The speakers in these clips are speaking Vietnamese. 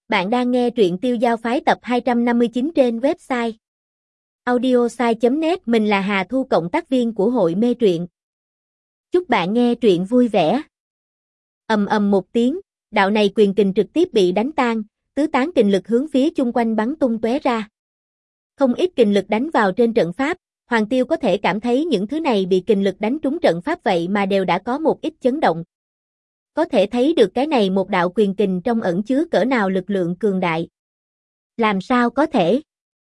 Bạn đang nghe truyện Tiêu Giao Phái tập 259 trên website audiosai.net. Mình là Hà Thu, cộng tác viên của hội mê truyện. Chúc bạn nghe truyện vui vẻ. Ầm ầm một tiếng, đạo này quyền kình trực tiếp bị đánh tan, tứ tán kình lực hướng phía chung quanh bắn tung tóe ra. Không ít kình lực đánh vào trên trận pháp, Hoàng Tiêu có thể cảm thấy những thứ này bị kình lực đánh trúng trận pháp vậy mà đều đã có một ít chấn động. Có thể thấy được cái này một đạo quyền kình trong ẩn chứa cỡ nào lực lượng cường đại. Làm sao có thể?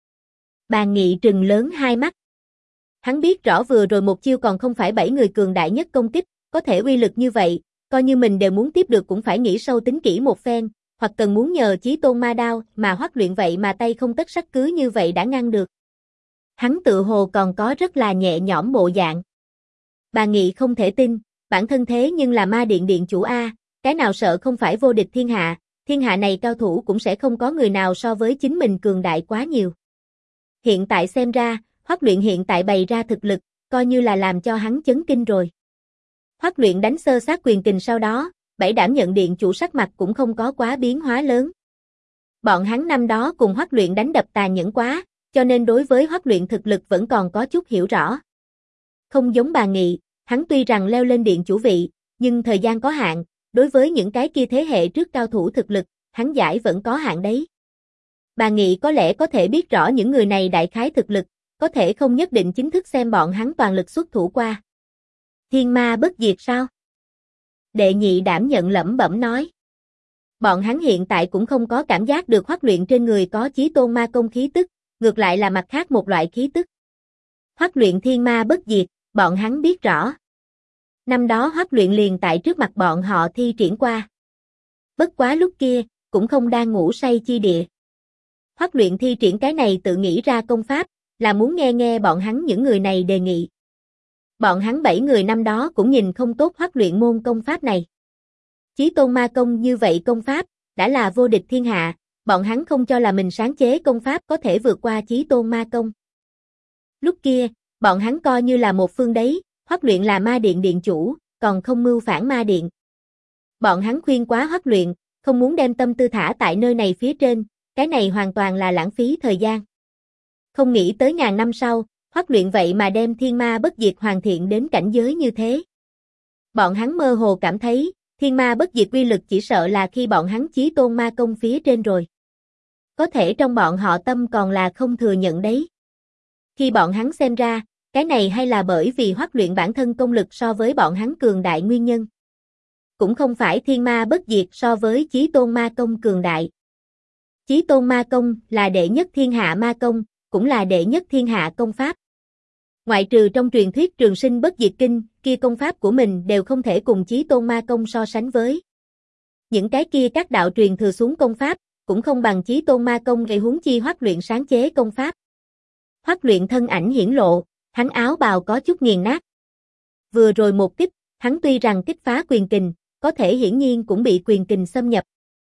Bàn Nghị trừng lớn hai mắt. Hắn biết rõ vừa rồi một chiêu còn không phải 7 người cường đại nhất công kích, có thể uy lực như vậy, coi như mình đều muốn tiếp được cũng phải nghĩ sâu tính kỹ một phen, hoặc cần muốn nhờ Chí Tôn Ma Đao mà Hoắc Luyện vậy mà tay không tất sắt cứ như vậy đã ngăn được. Hắn tự hồ còn có rất là nhẹ nhõm bộ dạng. Bàn Nghị không thể tin, bản thân thế nhưng là Ma Điện điện chủ A, cái nào sợ không phải vô địch thiên hạ này cao thủ cũng sẽ không có người nào so với chính mình cường đại quá nhiều. Hiện tại xem ra, Hoắc Luyện hiện tại bày ra thực lực, coi như là làm cho hắn chấn kinh rồi. Hoắc Luyện đánh sơ sát quyền kình sau đó, bảy đảm nhận điện chủ sắc mặt cũng không có quá biến hóa lớn. Bọn hắn năm đó cùng Hoắc Luyện đánh đập tàn nhẫn quá, cho nên đối với Hoắc Luyện thực lực vẫn còn có chút hiểu rõ. Không giống Bàn Nghị, hắn tuy rằng leo lên điện chủ vị, nhưng thời gian có hạn, đối với những cái kia thế hệ trước cao thủ thực lực, hắn giải vẫn có hạn đấy. Bàn Nghị có lẽ có thể biết rõ những người này đại khái thực lực, có thể không nhất định chính thức xem bọn hắn toàn lực xuất thủ qua. Thiên ma bất diệt sao? Đệ nhị đảm nhận lẩm bẩm nói. Bọn hắn hiện tại cũng không có cảm giác được Hoắc Luyện trên người có Chí Tôn ma công khí tức, ngược lại là mặt khác một loại khí tức. Hoắc Luyện thiên ma bất diệt, bọn hắn biết rõ. Năm đó Hoắc Luyện liền tại trước mặt bọn họ thi triển qua. Bất quá lúc kia, cũng không đang ngủ say chi địa. Hoắc Luyện thi triển cái này tự nghĩ ra công pháp, là muốn nghe nghe bọn hắn những người này đề nghị. Bọn hắn 7 người năm đó cũng nhìn không tốt Hoắc Luyện môn công pháp này. Chí Tôn ma công như vậy công pháp, đã là vô địch thiên hạ, bọn hắn không cho là mình sáng chế công pháp có thể vượt qua Chí Tôn ma công. Lúc kia, bọn hắn coi như là một phương đấy, Hoắc Luyện là Ma Điện điện chủ, còn không mưu phản Ma Điện. Bọn hắn khuyên quá Hoắc Luyện, không muốn đem tâm tư thả tại nơi này phía trên, cái này hoàn toàn là lãng phí thời gian. Không nghĩ tới ngàn năm sau, Hoắc Luyện vậy mà đem thiên ma bất diệt hoàn thiện đến cảnh giới như thế. Bọn hắn mơ hồ cảm thấy, thiên ma bất diệt uy lực chỉ sợ là khi bọn hắn Chí Tôn ma công phía trên rồi. Có thể trong bọn họ tâm còn là không thừa nhận đấy. Khi bọn hắn xem ra, cái này hay là bởi vì Hoắc Luyện bản thân công lực so với bọn hắn cường đại nguyên nhân. Cũng không phải thiên ma bất diệt so với Chí Tôn ma công cường đại. Chí Tôn ma công là đệ nhất thiên hạ ma công, cũng là đệ nhất thiên hạ công pháp. Ngoại trừ trong truyền thuyết Trường Sinh Bất Diệt Kinh, kia công pháp của mình đều không thể cùng Chí Tôn ma công so sánh với. Những cái kia các đạo truyền thừa xuống công pháp, cũng không bằng Chí Tôn ma công, gây huống chi Hoắc Luyện sáng chế công pháp. Hoắc Luyện thân ảnh hiển lộ, hắn áo bào có chút nghiền nát. Vừa rồi một kích, hắn tuy rằng kích phá quyền kình, có thể hiển nhiên cũng bị quyền kình xâm nhập.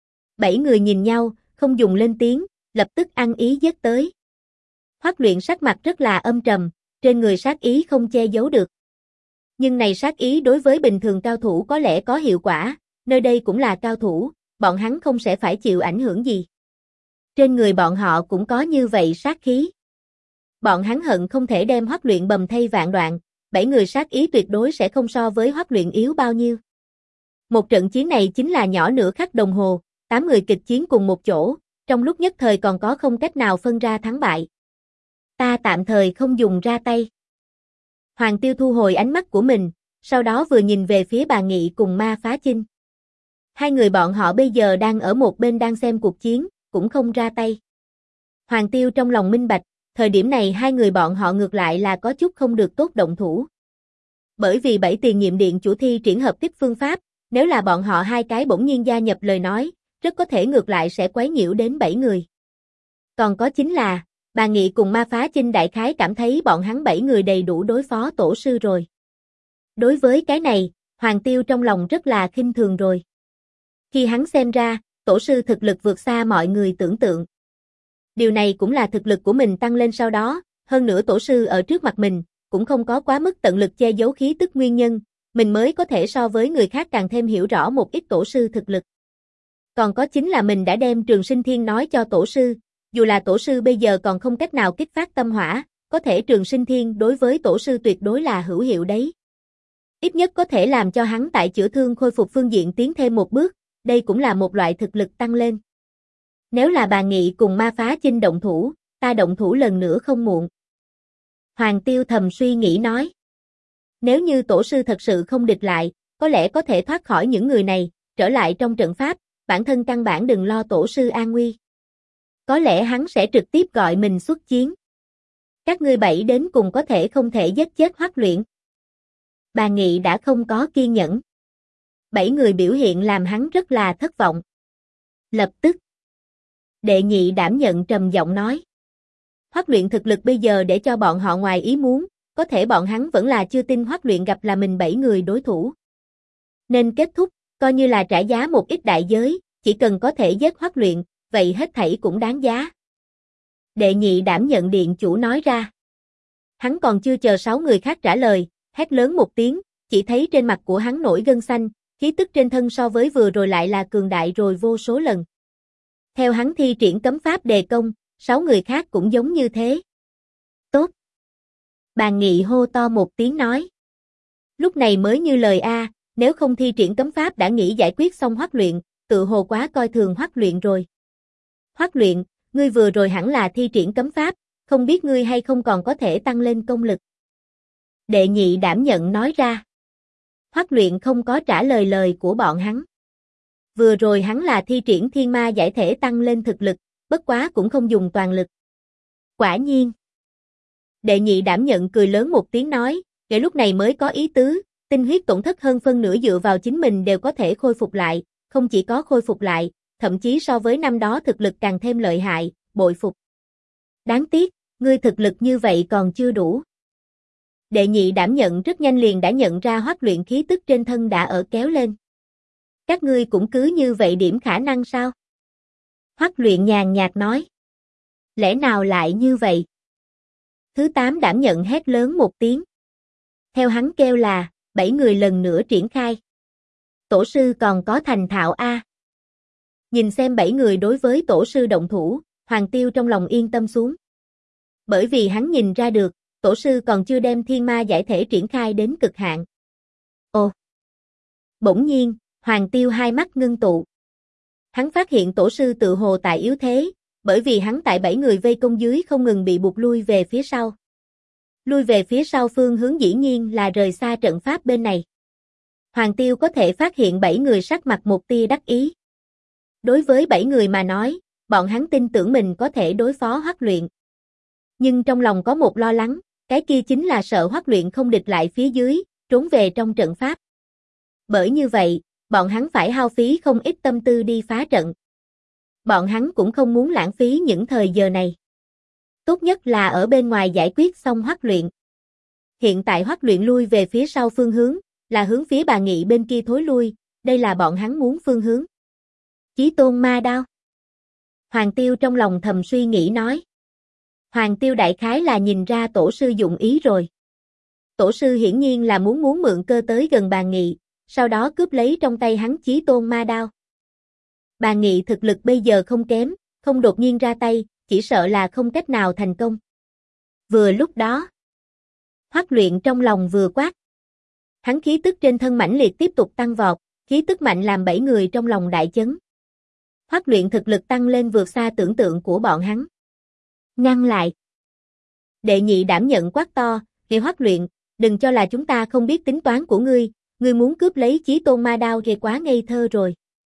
7 người nhìn nhau, không dùng lên tiếng, lập tức ăn ý giết tới. Hoắc Luyện sắc mặt rất là âm trầm, trên người sát ý không che giấu được. Nhưng này sát ý đối với bình thường cao thủ có lẽ có hiệu quả, nơi đây cũng là cao thủ, bọn hắn không sẽ phải chịu ảnh hưởng gì. Trên người bọn họ cũng có như vậy sát khí. Bọn hắn hận không thể đem Hoắc Luyện bầm thây vạn đoạn, 7 người sát ý tuyệt đối sẽ không so với Hoắc Luyện yếu bao nhiêu. Một trận chiến này chính là nhỏ nửa khắc đồng hồ, 8 người kịch chiến cùng một chỗ, trong lúc nhất thời còn có không cách nào phân ra thắng bại. Ta tạm thời không dùng ra tay. Hoàng Tiêu thu hồi ánh mắt của mình, sau đó vừa nhìn về phía Bàn Nghị cùng Ma Phá Chinh. Hai người bọn họ bây giờ đang ở một bên đang xem cuộc chiến, cũng không ra tay. Hoàng Tiêu trong lòng minh bạch, thời điểm này hai người bọn họ ngược lại là có chút không được tốt động thủ. Bởi vì 7 tiền nhiệm điện chủ thi triển hợp kích phương pháp, nếu là bọn họ hai cái bỗng nhiên gia nhập lời nói, rất có thể ngược lại sẽ quấy nhiễu đến 7 người. Còn có chính là, Bàn Nghị cùng Ma Phá Chinh đại khái cảm thấy bọn hắn 7 người đầy đủ đối phó tổ sư rồi. Đối với cái này, Hoàng Tiêu trong lòng rất là khinh thường rồi. Khi hắn xem ra, tổ sư thực lực vượt xa mọi người tưởng tượng. Điều này cũng là thực lực của mình tăng lên sau đó, hơn nữa tổ sư ở trước mặt mình, cũng không có quá mức tận lực che giấu khí tức nguyên nhân, mình mới có thể so với người khác càng thêm hiểu rõ một ít tổ sư thực lực. còn có chính là mình đã đem Trường Sinh Thiên nói cho tổ sư, dù là tổ sư bây giờ còn không cách nào kích phát tâm hỏa, có thể Trường Sinh Thiên đối với tổ sư tuyệt đối là hữu hiệu đấy. Ít nhất có thể làm cho hắn tại chữa thương khôi phục phương diện tiến thêm một bước, đây cũng là một loại thực lực tăng lên. Nếu là bà Nghị cùng Ma Phá Chinh động thủ, ta động thủ lần nữa không muộn. Hoàng Tiêu thầm suy nghĩ nói. Nếu như tổ sư thật sự không địch lại, có lẽ có thể thoát khỏi những người này, trở lại trong trận pháp, bản thân căn bản đừng lo tổ sư an nguy. Có lẽ hắn sẽ trực tiếp gọi mình xuất chiến. Các ngươi bảy đến cùng có thể không thể giết chết Hoắc Luyện. Bà Nghị đã không có kiên nhẫn. Bảy người biểu hiện làm hắn rất là thất vọng. Lập tức, Đệ Nhị đảm nhận trầm giọng nói. Hoắc Luyện thực lực bây giờ để cho bọn họ ngoài ý muốn, có thể bọn hắn vẫn là chưa tin Hoắc Luyện gặp là mình bảy người đối thủ. Nên kết thúc, coi như là trả giá một ít đại giới, chỉ cần có thể giết Hoắc Luyện, vậy hết thảy cũng đáng giá. Đệ Nhị đảm nhận điện chủ nói ra. Hắn còn chưa chờ 6 người khác trả lời, hét lớn một tiếng, chỉ thấy trên mặt của hắn nổi gân xanh, khí tức trên thân so với vừa rồi lại là cường đại rồi vô số lần. Theo hắn thi triển cấm pháp đề công, 6 người khác cũng giống như thế. Tốt. Bàn Nghị hô to một tiếng nói. Lúc này mới như lời a, nếu không thi triển cấm pháp đã nghĩ giải quyết xong Hoắc Luyện, tự hồ quá coi thường Hoắc Luyện rồi. Hoắc Luyện, ngươi vừa rồi hẳn là thi triển cấm pháp, không biết ngươi hay không còn có thể tăng lên công lực. Đệ Nhị đảm nhận nói ra. Hoắc Luyện không có trả lời lời của bọn hắn. Vừa rồi hắn là thi triển thiên ma giải thể tăng lên thực lực, bất quá cũng không dùng toàn lực. Quả nhiên. Đệ Nhị đảm nhận cười lớn một tiếng nói, kể lúc này mới có ý tứ, tinh huyết tổn thất hơn phân nửa dựa vào chính mình đều có thể khôi phục lại, không chỉ có khôi phục lại, thậm chí so với năm đó thực lực càng thêm lợi hại, bội phục. Đáng tiếc, ngươi thực lực như vậy còn chưa đủ. Đệ Nhị đảm nhận rất nhanh liền đã nhận ra Hoắc Luyện khí tức trên thân đã ở kéo lên. Các ngươi cũng cứ như vậy điểm khả năng sao? Hoắc Luyện nhàn nhạt nói. Lẽ nào lại như vậy? Thứ 8 đảm nhận hét lớn một tiếng. Theo hắn kêu là, 7 người lần nữa triển khai. Tổ sư còn có thành thạo a. Nhìn xem 7 người đối với tổ sư động thủ, Hoàng Tiêu trong lòng yên tâm xuống. Bởi vì hắn nhìn ra được, tổ sư còn chưa đem thiên ma giải thể triển khai đến cực hạn. Ồ! Bỗng nhiên, Hoàng Tiêu hai mắt ngưng tụ. Hắn phát hiện tổ sư tự hồ tại yếu thế, bởi vì hắn tại 7 người vây công dưới không ngừng bị buộc lui về phía sau. Lui về phía sau phương hướng dĩ nhiên là rời xa trận pháp bên này. Hoàng Tiêu có thể phát hiện 7 người sắc mặt một tia đắc ý. Đối với 7 người mà nói, bọn hắn tin tưởng mình có thể đối phó Hoắc Luyện. Nhưng trong lòng có một lo lắng, cái kia chính là sợ Hoắc Luyện không địch lại phía dưới, trốn về trong trận pháp. Bởi như vậy, bọn hắn phải hao phí không ít tâm tư đi phá trận. Bọn hắn cũng không muốn lãng phí những thời giờ này. Tốt nhất là ở bên ngoài giải quyết xong Hoắc Luyện. Hiện tại Hoắc Luyện lui về phía sau phương hướng, là hướng phía Bà Nghị bên kia thối lui, đây là bọn hắn muốn phương hướng. Chí Tôn ma đao. Hoàng Tiêu trong lòng thầm suy nghĩ nói. Hoàng Tiêu đại khái là nhìn ra tổ sư dụng ý rồi. Tổ sư hiển nhiên là muốn mượn cơ tới gần Bà Nghị, sau đó cướp lấy trong tay hắn Chí Tôn ma đao. Bà Nghị thực lực bây giờ không kém, không đột nhiên ra tay, chỉ sợ là không cách nào thành công. Vừa lúc đó, Hoắc Luyện trong lòng vừa quát. Hắn khí tức trên thân mãnh liệt tiếp tục tăng vọt, khí tức mạnh làm 7 người trong lòng đại chấn. Hoắc Luyện thực lực tăng lên vượt xa tưởng tượng của bọn hắn. Ngăn lại. Đệ Nhị đảm nhận quát to, "Kìa Hoắc Luyện, đừng cho là chúng ta không biết tính toán của ngươi muốn cướp lấy Chí Tôn ma đao thì quá ngây thơ rồi."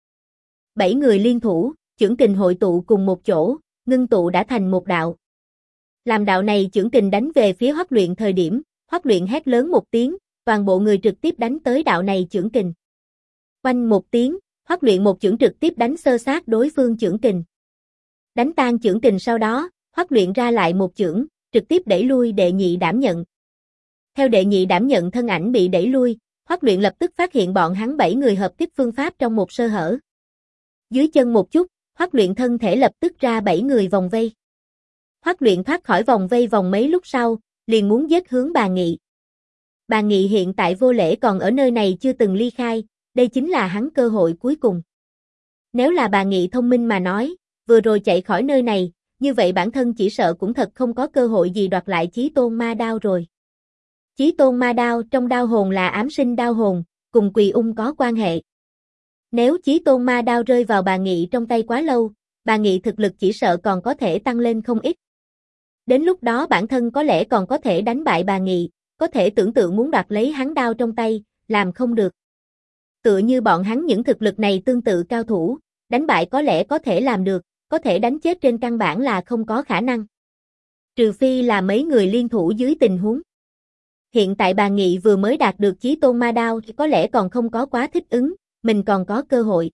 7 người liên thủ, chưởng kình hội tụ cùng một chỗ, ngưng tụ đã thành một đạo. Làm đạo này chưởng kình đánh về phía Hoắc Luyện thời điểm, Hoắc Luyện hét lớn một tiếng, toàn bộ người trực tiếp đánh tới đạo này chưởng kình. Oanh một tiếng, Hoắc Luyện một chưởng trực tiếp đánh xơ xác đối phương chưởng kình. Đánh tan chưởng kình sau đó, Hoắc Luyện ra lại một chưởng, trực tiếp đẩy lui Đệ Nhị đảm nhận. Theo Đệ Nhị đảm nhận thân ảnh bị đẩy lui, Hoắc Luyện lập tức phát hiện bọn hắn 7 người hợp tiếp phương pháp trong một sơ hở. Dưới chân một chút, Hoắc Luyện thân thể lập tức ra 7 người vòng vây. Hoắc Luyện thoát khỏi vòng vây vòng mấy lúc sau, liền muốn giết hướng Bà Nghị. Bà Nghị hiện tại vô lễ còn ở nơi này chưa từng ly khai, đây chính là hắn cơ hội cuối cùng. Nếu là bà Nghị thông minh mà nói, vừa rồi chạy khỏi nơi này, như vậy bản thân chỉ sợ cũng thật không có cơ hội gì đoạt lại Chí Tôn Ma Đao rồi. Chí Tôn Ma Đao trong đao hồn là ám sinh đao hồn, cùng Quỳ Ung có quan hệ. Nếu Chí Tôn Ma Đao rơi vào bà Nghị trong tay quá lâu, bà Nghị thực lực chỉ sợ còn có thể tăng lên không ít. Đến lúc đó bản thân có lẽ còn có thể đánh bại bà Nghị, có thể tưởng tượng muốn đoạt lấy hắn đao trong tay, làm không được. Tựa như bọn hắn những thực lực này tương tự cao thủ, đánh bại có lẽ có thể làm được, có thể đánh chết trên căn bản là không có khả năng. Trừ phi là mấy người liên thủ dưới tình huống. Hiện tại bà Nghị vừa mới đạt được Chí Tôn Ma Đao thì có lẽ còn không có quá thích ứng, mình còn có cơ hội.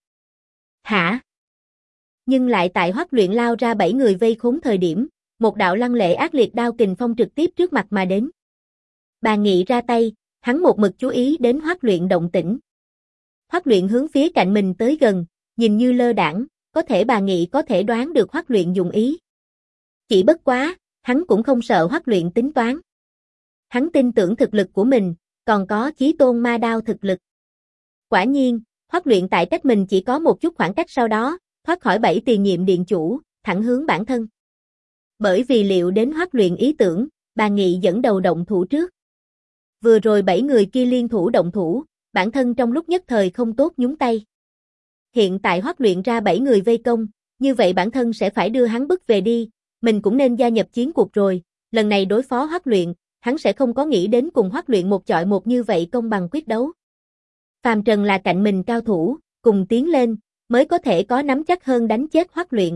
Hả? Nhưng lại tại Hoắc Luyện lao ra 7 người vây khốn thời điểm, một đạo lăng lệ ác liệt đao kình phong trực tiếp trước mặt mà đến. Bà Nghị ra tay, hắn một mực chú ý đến Hoắc Luyện động tĩnh. Hoắc Luyện hướng phía cạnh mình tới gần, nhìn như lơ đãng, có thể bà Nghị có thể đoán được Hoắc Luyện dùng ý. Chỉ bất quá, hắn cũng không sợ Hoắc Luyện tính toán. Hắn tin tưởng thực lực của mình, còn có Chí Tôn Ma Đao thực lực. Quả nhiên, Hoắc Luyện tại cách mình chỉ có một chút khoảng cách sau đó, thoát khỏi 7 tiền nhiệm điện chủ, thẳng hướng bản thân. Bởi vì liệu đến Hoắc Luyện ý tưởng, bà Nghị dẫn đầu động thủ trước. Vừa rồi 7 người kia liên thủ động thủ, bản thân trong lúc nhất thời không tốt nhúng tay. Hiện tại Hoắc Luyện ra 7 người vây công, như vậy bản thân sẽ phải đưa hắn bức về đi, mình cũng nên gia nhập chiến cuộc rồi, lần này đối phó Hoắc Luyện, hắn sẽ không có nghĩ đến cùng Hoắc Luyện một chọi một như vậy công bằng quyết đấu. Phàm Trần là cạnh mình cao thủ, cùng tiến lên, mới có thể có nắm chắc hơn đánh chết Hoắc Luyện.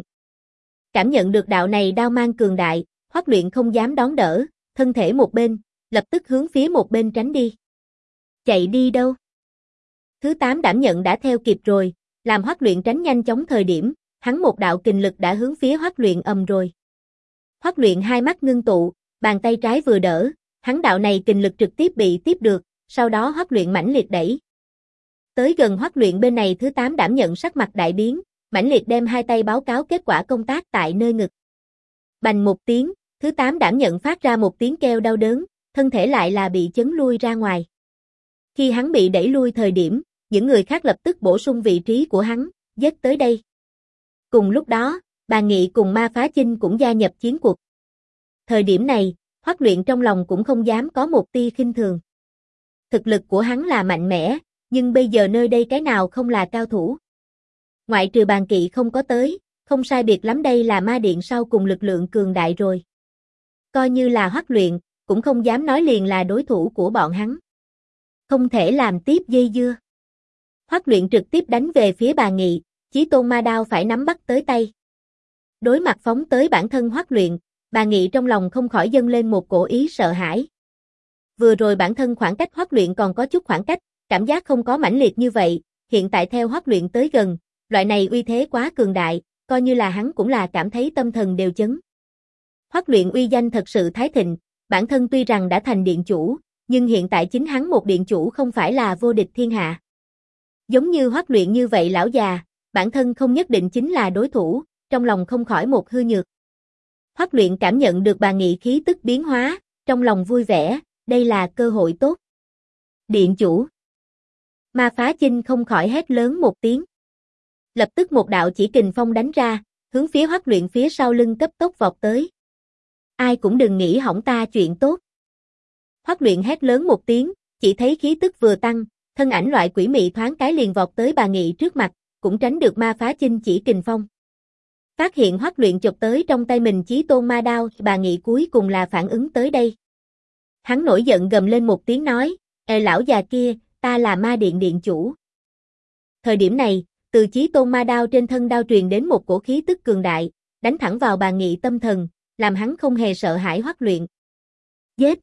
Cảm nhận được đạo này đao mang cường đại, Hoắc Luyện không dám đón đỡ, thân thể một bên, lập tức hướng phía một bên tránh đi. Chạy đi đâu? Thứ 8 đảm nhận đã theo kịp rồi, làm Hoắc Luyện tránh nhanh chóng thời điểm, hắn một đạo kình lực đã hướng phía Hoắc Luyện ầm rồi. Hoắc Luyện hai mắt ngưng tụ, bàn tay trái vừa đỡ, hắn đạo này kình lực trực tiếp bị tiếp được, sau đó Hoắc Luyện mãnh liệt đẩy. Tới gần Hoắc Luyện bên này thứ 8 đảm nhận sắc mặt đại biến, mãnh liệt đem hai tay báo cáo kết quả công tác tại nơi ngực. Bành một tiếng, thứ 8 đảm nhận phát ra một tiếng kêu đau đớn, thân thể lại là bị chấn lui ra ngoài. Khi hắn bị đẩy lui thời điểm, những người khác lập tức bổ sung vị trí của hắn, giết tới đây. Cùng lúc đó, bà Nghị cùng Ma Phá Chinh cũng gia nhập chiến cuộc. Thời điểm này, Hoắc Luyện trong lòng cũng không dám có một tia khinh thường. Thực lực của hắn là mạnh mẽ, nhưng bây giờ nơi đây cái nào không là cao thủ. Ngoại trừ Bàn Kỵ không có tới, không sai biệt lắm đây là ma điện sau cùng lực lượng cường đại rồi. Coi như là Hoắc Luyện, cũng không dám nói liền là đối thủ của bọn hắn. Không thể làm tiếp dây dưa. Hoắc Luyện trực tiếp đánh về phía bà Nghị, Chí Tôn Ma Đao phải nắm bắt tới tay. Đối mặt phóng tới bản thân Hoắc Luyện, bà Nghị trong lòng không khỏi dâng lên một cổ ý sợ hãi. Vừa rồi bản thân khoảng cách Hoắc Luyện còn có chút khoảng cách, cảm giác không có mãnh liệt như vậy, hiện tại theo Hoắc Luyện tới gần, loại này uy thế quá cường đại, coi như là hắn cũng là cảm thấy tâm thần đều chấn. Hoắc Luyện uy danh thật sự thái thịnh, bản thân tuy rằng đã thành điện chủ, nhưng hiện tại chính hắn một điện chủ không phải là vô địch thiên hạ. Giống như Hoắc Luyện như vậy lão già, bản thân không nhất định chính là đối thủ, trong lòng không khỏi một hư nhược. Hoắc Luyện cảm nhận được bà Nghị khí tức biến hóa, trong lòng vui vẻ, đây là cơ hội tốt. Điện chủ. Ma Phá Chinh không khỏi hét lớn một tiếng. Lập tức một đạo chỉ kình phong đánh ra, hướng phía Hoắc Luyện phía sau lưng cấp tốc vọt tới. Ai cũng đừng nghĩ hỏng ta chuyện tốt. Hoắc Luyện hét lớn một tiếng, chỉ thấy khí tức vừa tăng, thân ảnh loại quỷ mị thoáng cái liền vọt tới bà Nghị trước mặt, cũng tránh được Ma Phá Chinh chỉ kình phong. Phát hiện Hoắc Luyện chộp tới trong tay mình Chí Tôn Ma Đao, bà Nghị cuối cùng là phản ứng tới đây. Hắn nổi giận gầm lên một tiếng nói, "Ê lão già kia, ta là Ma Điện điện chủ." Thời điểm này, từ Chí Tôn Ma Đao trên thân đao truyền đến một cổ khí tức cường đại, đánh thẳng vào bà Nghị tâm thần, làm hắn không hề sợ hãi Hoắc Luyện. Giết!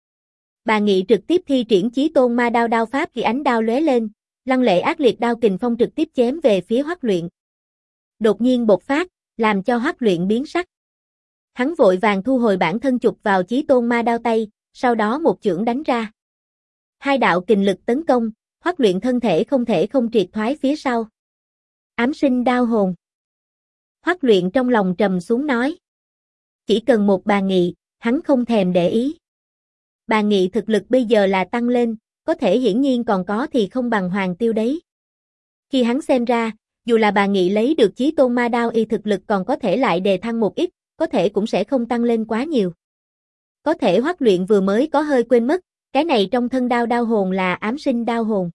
Bà Nghị trực tiếp thi triển Chí Tôn Ma Đao đao pháp khi ánh đao lóe lên, lăng lệ ác liệt đao kình phong trực tiếp chém về phía Hoắc Luyện. Đột nhiên bộc phát, làm cho Hoắc Luyện biến sắc. Hắn vội vàng thu hồi bản thân chụp vào Chí Tôn Ma Đao tay, sau đó một chưởng đánh ra. Hai đạo kình lực tấn công, Hoắc Luyện thân thể không thể không triệt thoái phía sau. Ám sinh đao hồn. Hoắc Luyện trong lòng trầm xuống nói. Chỉ cần một bà Nghị, hắn không thèm để ý. Bà Nghị thực lực bây giờ là tăng lên, có thể hiển nhiên còn có thì không bằng Hoàng Tiêu đấy. Khi hắn xem ra, Dù là bà Nghị lấy được Chí Tôn Ma Đao y thực lực còn có thể lại đề thăng một ít, có thể cũng sẽ không tăng lên quá nhiều. Có thể Hoắc Luyện vừa mới có hơi quên mất, cái này trong thân đao đao hồn là ám sinh đao hồn.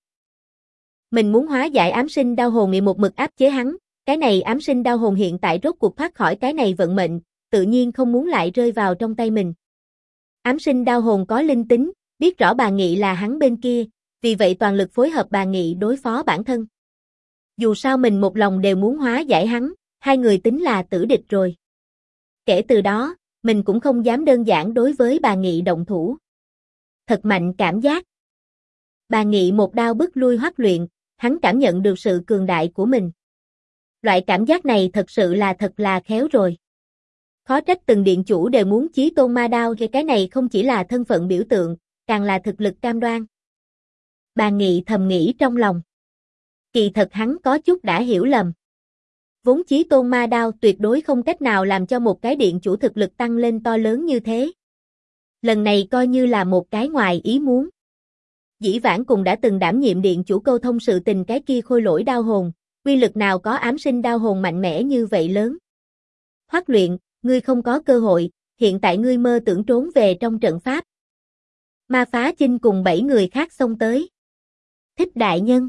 Mình muốn hóa giải ám sinh đao hồn bị một mực áp chế hắn, cái này ám sinh đao hồn hiện tại rốt cuộc thoát khỏi cái này vận mệnh, tự nhiên không muốn lại rơi vào trong tay mình. Ám sinh đao hồn có linh tính, biết rõ bà Nghị là hắn bên kia, vì vậy toàn lực phối hợp bà Nghị đối phó bản thân. Dù sao mình một lòng đều muốn hóa giải hắn, hai người tính là tử địch rồi. Kể từ đó, mình cũng không dám đơn giản đối với bà Nghị động thủ. Thật mạnh cảm giác. Bà Nghị một đao bức lui Hoắc Luyện, hắn cảm nhận được sự cường đại của mình. Loại cảm giác này thật sự là thật là khéo rồi. Khó trách từng điện chủ đều muốn Chí Tôn Ma Đao, cái này không chỉ là thân phận biểu tượng, càng là thực lực cam đoan. Bà Nghị thầm nghĩ trong lòng. Kỳ thật hắn có chút đã hiểu lầm. Vốn Chí Tôn Ma Đao tuyệt đối không cách nào làm cho một cái điện chủ thực lực tăng lên to lớn như thế. Lần này coi như là một cái ngoài ý muốn. Dĩ vãng cùng đã từng đảm nhiệm điện chủ câu thông sự tình cái kia khôi lỗi đao hồn, uy lực nào có ám sinh đao hồn mạnh mẽ như vậy lớn. Hoắc Luyện, ngươi không có cơ hội, hiện tại ngươi mơ tưởng trốn về trong trận pháp. Ma Phá Chinh cùng 7 người khác xông tới. Thích đại nhân.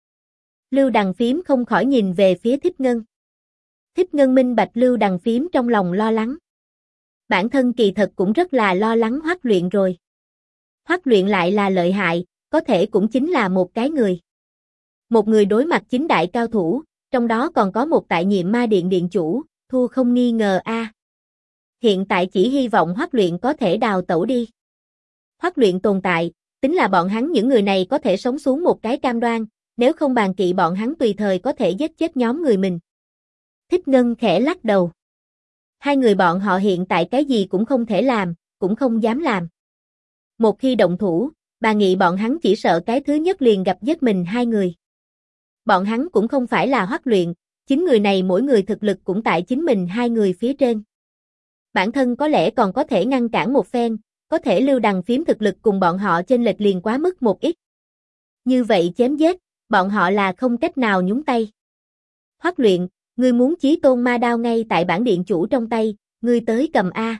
Lưu Đằng Phím không khỏi nhìn về phía Thích Ngân. Thích Ngân minh bạch Lưu Đằng Phím trong lòng lo lắng. Bản thân kỳ thật cũng rất là lo lắng Hoắc Luyện rồi. Hoắc Luyện lại là lợi hại, có thể cũng chính là một cái người. Một người đối mặt chính đại cao thủ, trong đó còn có một tại nhiệm ma điện điện chủ, thua không nghi ngờ a. Hiện tại chỉ hy vọng Hoắc Luyện có thể đào tẩu đi. Hoắc Luyện tồn tại, tính là bọn hắn những người này có thể sống xuống một cái cam đoan, nếu không bàn kỵ bọn hắn tùy thời có thể giết chết nhóm người mình. Thích Ngân khẽ lắc đầu. Hai người bọn họ hiện tại cái gì cũng không thể làm, cũng không dám làm. Một khi động thủ, bà Nghị bọn hắn chỉ sợ cái thứ nhất liền gặp giết mình hai người. Bọn hắn cũng không phải là Hoắc Luyện, chính người này mỗi người thực lực cũng tại chính mình hai người phía trên. Bản thân có lẽ còn có thể ngăn cản một phen, có thể Lưu Đằng Phím thực lực cùng bọn họ chênh lệch liền quá mức một ít. Như vậy chém giết, bọn họ là không cách nào nhúng tay. Hoắc Luyện, ngươi muốn Chí Tôn Ma Đao ngay tại bản điện chủ trong tay, ngươi tới cầm a.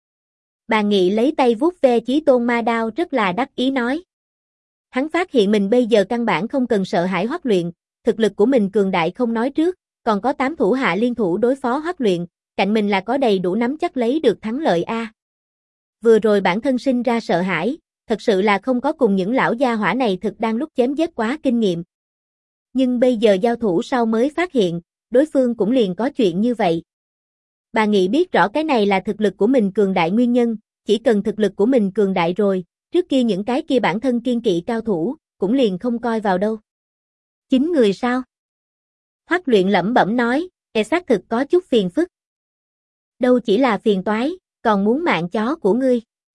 Bà Nghị lấy tay vuốt ve Chí Tôn Ma Đao rất là đắc ý nói. Hắn phát hiện mình bây giờ căn bản không cần sợ hãi Hoắc Luyện, thực lực của mình cường đại không nói trước, còn có 8 thủ hạ liên thủ đối phó Hoắc Luyện, cạnh mình là có đầy đủ nắm chắc lấy được thắng lợi a. Vừa rồi bản thân sinh ra sợ hãi, thật sự là không có cùng những lão gia hỏa này thực đang lúc chém giết quá kinh nghiệm. Nhưng bây giờ giao thủ sau mới phát hiện, đối phương cũng liền có chuyện như vậy. Bà Nghị biết rõ cái này là thực lực của mình cường đại nguyên nhân, chỉ cần thực lực của mình cường đại rồi, trước kia những cái kia bản thân kiên kỵ cao thủ, cũng liền không coi vào đâu. 9 người sao? Hoắc Luyện lẩm bẩm nói, xác thực có chút phiền phức. Đâu chỉ là phiền toái, còn muốn mạng chó của ngươi.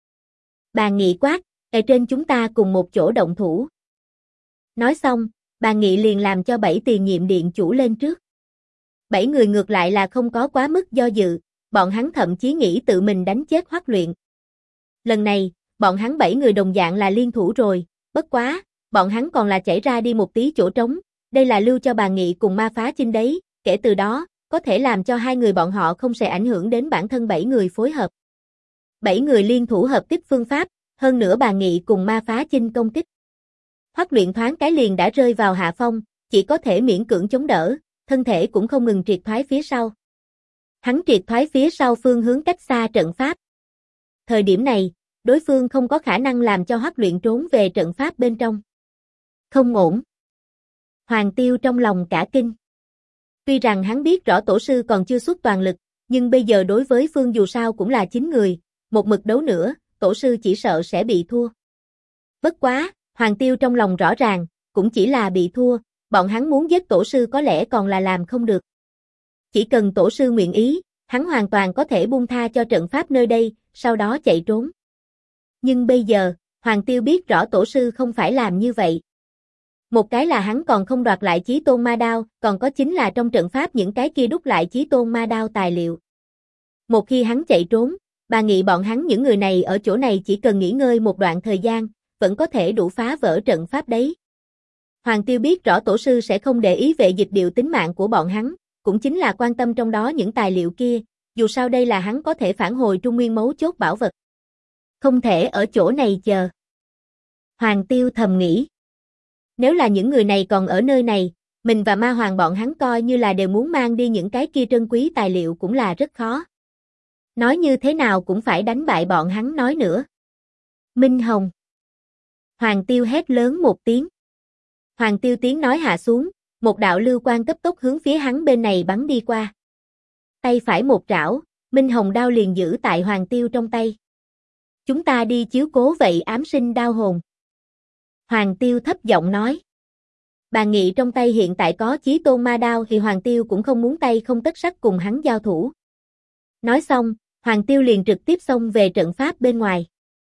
Bà Nghị quát, trên chúng ta cùng một chỗ động thủ. Nói xong, bà Nghị liền làm cho 7 tiền nhiệm điện chủ lên trước. 7 người ngược lại là không có quá mức do dự, bọn hắn thậm chí nghĩ tự mình đánh chết Hoắc Luyện. Lần này, bọn hắn 7 người đồng dạng là liên thủ rồi, bất quá, bọn hắn còn là chảy ra đi một tí chỗ trống, đây là lưu cho bà Nghị cùng Ma Phá Chinh đấy, kể từ đó, có thể làm cho hai người bọn họ không sẽ ảnh hưởng đến bản thân 7 người phối hợp. 7 người liên thủ hợp kích phương pháp, hơn nữa bà Nghị cùng Ma Phá Chinh công kích. Hoắc Luyện thoáng cái liền đã rơi vào hạ phong, chỉ có thể miễn cưỡng chống đỡ, thân thể cũng không ngừng triệt thoái phía sau. Hắn triệt thoái phía sau phương hướng cách xa trận pháp. Thời điểm này, đối phương không có khả năng làm cho Hoắc Luyện trốn về trận pháp bên trong. Không ổn. Hoàng Tiêu trong lòng cả kinh. Tuy rằng hắn biết rõ tổ sư còn chưa xuất toàn lực, nhưng bây giờ đối với phương dù sao cũng là 9 người, một mực đấu nữa, tổ sư chỉ sợ sẽ bị thua. Bất quá, Hoàng Tiêu trong lòng rõ ràng, cũng chỉ là bị thua, bọn hắn muốn giết tổ sư có lẽ còn là làm không được. Chỉ cần tổ sư nguyện ý, hắn hoàn toàn có thể buông tha cho trận pháp nơi đây, sau đó chạy trốn. Nhưng bây giờ, Hoàng Tiêu biết rõ tổ sư không phải làm như vậy. Một cái là hắn còn không đoạt lại Chí Tôn Ma Đao, còn có chính là trong trận pháp những cái kia đúc lại Chí Tôn Ma Đao tài liệu. Một khi hắn chạy trốn, bà Nghị bọn hắn những người này ở chỗ này chỉ cần nghỉ ngơi một đoạn thời gian, vẫn có thể đủ phá vỡ trận pháp đấy. Hoàng Tiêu biết rõ tổ sư sẽ không để ý Vệ Dịch Điệu tính mạng của bọn hắn, cũng chính là quan tâm trong đó những tài liệu kia, dù sao đây là hắn có thể phản hồi Trung Nguyên mấu chốt bảo vật. Không thể ở chỗ này chờ. Hoàng Tiêu thầm nghĩ. Nếu là những người này còn ở nơi này, mình và Ma Hoàng bọn hắn coi như là đều muốn mang đi những cái kia trân quý tài liệu cũng là rất khó. Nói như thế nào cũng phải đánh bại bọn hắn nói nữa. Minh Hồng. Hoàng Tiêu hét lớn một tiếng. Hoàng Tiêu tiếng nói hạ xuống, một đạo lưu quang cấp tốc hướng phía hắn bên này bắn đi qua. Tay phải một trảo, Minh Hồng đao liền giữ tại Hoàng Tiêu trong tay. Chúng ta đi chiếu cố vậy ám sinh đao hồn. Hoàng Tiêu thấp giọng nói. Bàn nghị trong tay hiện tại có Chí Tôn ma đao thì Hoàng Tiêu cũng không muốn tay không tất sắt cùng hắn giao thủ. Nói xong, Hoàng Tiêu liền trực tiếp xông về trận pháp bên ngoài.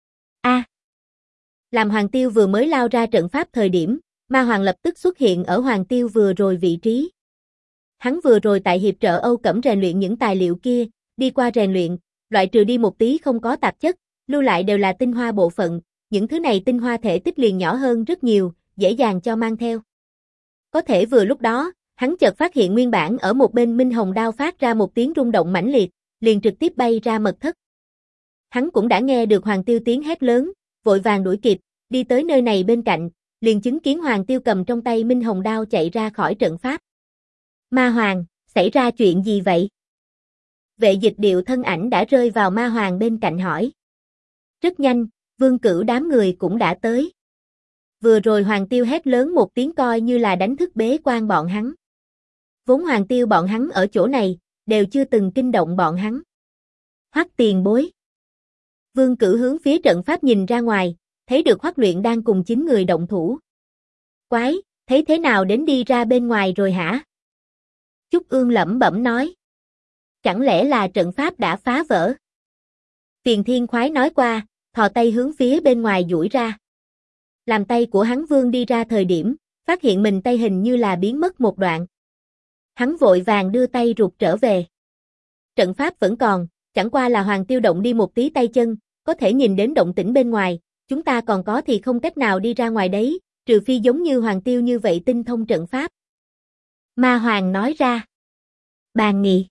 Làm Hoàng Tiêu vừa mới lao ra trận pháp thời điểm, Ma Hoàng lập tức xuất hiện ở Hoàng Tiêu vừa rồi vị trí. Hắn vừa rồi tại hiệp trợ Âu Cẩm rèn luyện những tài liệu kia, đi qua rèn luyện, loại trừ đi một tí không có tạp chất, lưu lại đều là tinh hoa bộ phận, những thứ này tinh hoa thể tích liền nhỏ hơn rất nhiều, dễ dàng cho mang theo. Có thể vừa lúc đó, hắn chợt phát hiện nguyên bản ở một bên Minh Hồng đao phát ra một tiếng rung động mãnh liệt, liền trực tiếp bay ra mật thất. Hắn cũng đã nghe được Hoàng Tiêu tiếng hét lớn, vội vàng đuổi kịp, đi tới nơi này bên cạnh, liền chứng kiến Hoàng Tiêu cầm trong tay Minh Hồng đao chạy ra khỏi trận pháp. Ma Hoàng, xảy ra chuyện gì vậy? Vệ Dịch Điệu thân ảnh đã rơi vào Ma Hoàng bên cạnh hỏi. Rất nhanh, Vương Cửu đám người cũng đã tới. Vừa rồi Hoàng Tiêu hét lớn một tiếng coi như là đánh thức bế quan bọn hắn. Vốn Hoàng Tiêu bọn hắn ở chỗ này, đều chưa từng kinh động bọn hắn. Hoắc tiền bối. Vương Cửu hướng phía trận pháp nhìn ra ngoài, thấy được Hoắc Luyện đang cùng 9 người động thủ. Quái, thấy thế nào đến đi ra bên ngoài rồi hả? Trúc Ương lẩm bẩm nói. Chẳng lẽ là trận pháp đã phá vỡ? Tiền Thiên khoái nói qua, thò tay hướng phía bên ngoài duỗi ra. Làm tay của hắn vươn đi ra thời điểm, phát hiện mình tay hình như là biến mất một đoạn. Hắn vội vàng đưa tay rụt trở về. Trận pháp vẫn còn, chẳng qua là Hoàng Tiêu động đi một tí tay chân, có thể nhìn đến động tĩnh bên ngoài, chúng ta còn có thì không cách nào đi ra ngoài đấy, trừ phi giống như Hoàng Tiêu như vậy tinh thông trận pháp. Ma Hoàng nói ra. Bàn nghị.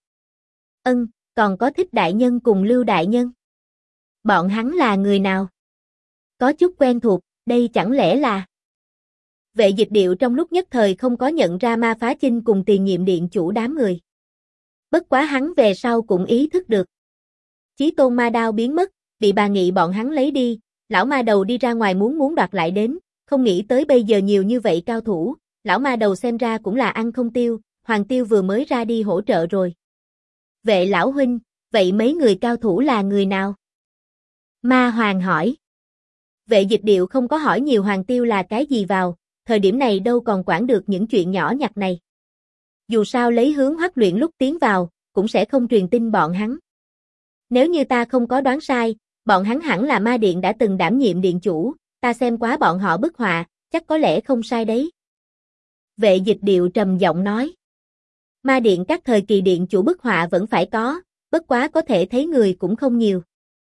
Còn có Thích đại nhân cùng Lưu đại nhân. Bọn hắn là người nào? Có chút quen thuộc, đây chẳng lẽ là... Vệ Dịch Điệu trong lúc nhất thời không có nhận ra Ma Phá Chinh cùng Tiền Nhiệm Điện chủ đám người. Bất quá hắn về sau cũng ý thức được. Chí Tôn ma đao biến mất, bị Bà Nghị bọn hắn lấy đi, lão ma đầu đi ra ngoài muốn đoạt lại đến, không nghĩ tới bây giờ nhiều như vậy cao thủ, lão ma đầu xem ra cũng là ăn không tiêu, Hoàng Tiêu vừa mới ra đi hỗ trợ rồi. Vệ lão huynh, vậy mấy người cao thủ là người nào? Ma Hoàng hỏi. Vệ Dịch Điệu không có hỏi nhiều Hoàng Tiêu là cái gì vào, thời điểm này đâu còn quản được những chuyện nhỏ nhặt này. Dù sao lấy hướng Hoắc Luyện lúc tiến vào, cũng sẽ không truyền tin bọn hắn. Nếu như ta không có đoán sai, bọn hắn hẳn là Ma Điện đã từng đảm nhiệm điện chủ, ta xem quá bọn họ bức họa, chắc có lẽ không sai đấy. Vệ Dịch Điệu trầm giọng nói. Ma Điện các thời kỳ điện chủ bức họa vẫn phải có, bất quá có thể thấy người cũng không nhiều.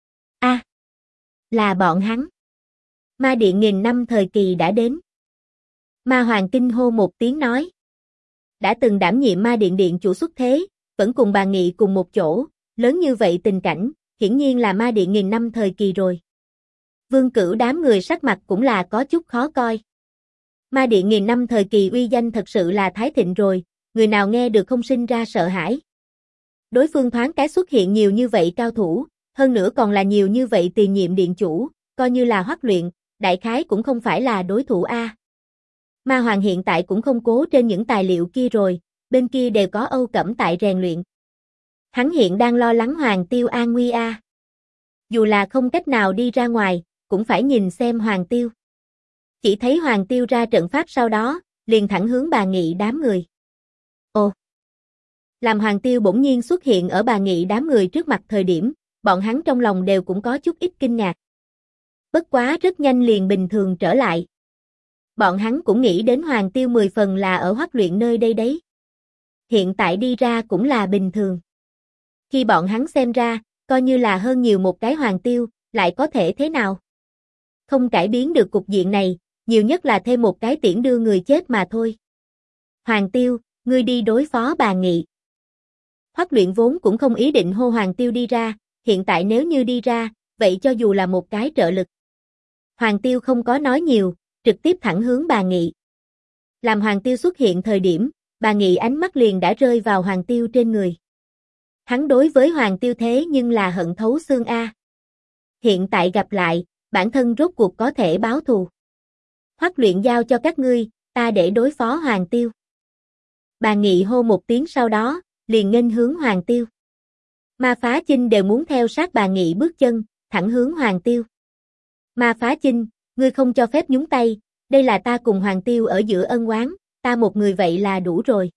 Là bọn hắn. Ma Điện nghìn năm thời kỳ đã đến. Ma Hoàng kinh hô một tiếng nói. Đã từng đảm nhiệm Ma Điện điện chủ xuất thế, vẫn cùng Bà Nghị cùng một chỗ, lớn như vậy tình cảnh, hiển nhiên là Ma Điện nghìn năm thời kỳ rồi. Vương Cửu đám người sắc mặt cũng là có chút khó coi. Ma Điện nghìn năm thời kỳ uy danh thật sự là thái thịnh rồi, người nào nghe được không sinh ra sợ hãi. Đối phương thoáng cái xuất hiện nhiều như vậy cao thủ, hơn nữa còn là nhiều như vậy tiền nhiệm điện chủ, coi như là Hoắc Luyện, đại khái cũng không phải là đối thủ a. Ma Hoàng hiện tại cũng không cố trên những tài liệu kia rồi, bên kia đều có Âu Cẩm tại rèn luyện. Hắn hiện đang lo lắng Hoàng Tiêu an nguy a. Dù là không cách nào đi ra ngoài, cũng phải nhìn xem Hoàng Tiêu. Chỉ thấy Hoàng Tiêu ra trận pháp sau đó, liền thẳng hướng Bà Nghị đám người. Ồ! Làm Hoàng Tiêu bỗng nhiên xuất hiện ở Bà Nghị đám người trước mặt thời điểm, bọn hắn trong lòng đều cũng có chút ít kinh ngạc. Bất quá rất nhanh liền bình thường trở lại. Bọn hắn cũng nghĩ đến Hoàng Tiêu 10 phần là ở Hoắc Luyện nơi đây đấy. Hiện tại đi ra cũng là bình thường. Khi bọn hắn xem ra, coi như là hơn nhiều một cái Hoàng Tiêu, lại có thể thế nào? Không cải biến được cục diện này, nhiều nhất là thêm một cái tiễn đưa người chết mà thôi. Hoàng Tiêu, ngươi đi đối phó bà Nghị. Hoắc Luyện vốn cũng không ý định hô Hoàng Tiêu đi ra, hiện tại nếu như đi ra, vậy cho dù là một cái trợ lực. Hoàng Tiêu không có nói nhiều, trực tiếp thẳng hướng bà Nghị. Làm Hoàng Tiêu xuất hiện thời điểm, bà Nghị ánh mắt liền đã rơi vào Hoàng Tiêu trên người. Hắn đối với Hoàng Tiêu thế nhưng là hận thấu xương a. Hiện tại gặp lại, bản thân rốt cuộc có thể báo thù. Hoắc Luyện giao cho các ngươi, ta để đối phó Hoàng Tiêu. Bà Nghị hô một tiếng sau đó, liền nghênh hướng Hoàng Tiêu. Ma Phá Chinh đều muốn theo sát bà Nghị bước chân, thẳng hướng Hoàng Tiêu. Ma Phá Chinh, ngươi không cho phép nhúng tay, đây là ta cùng Hoàng Tiêu ở giữa ân oán, ta một người vậy là đủ rồi.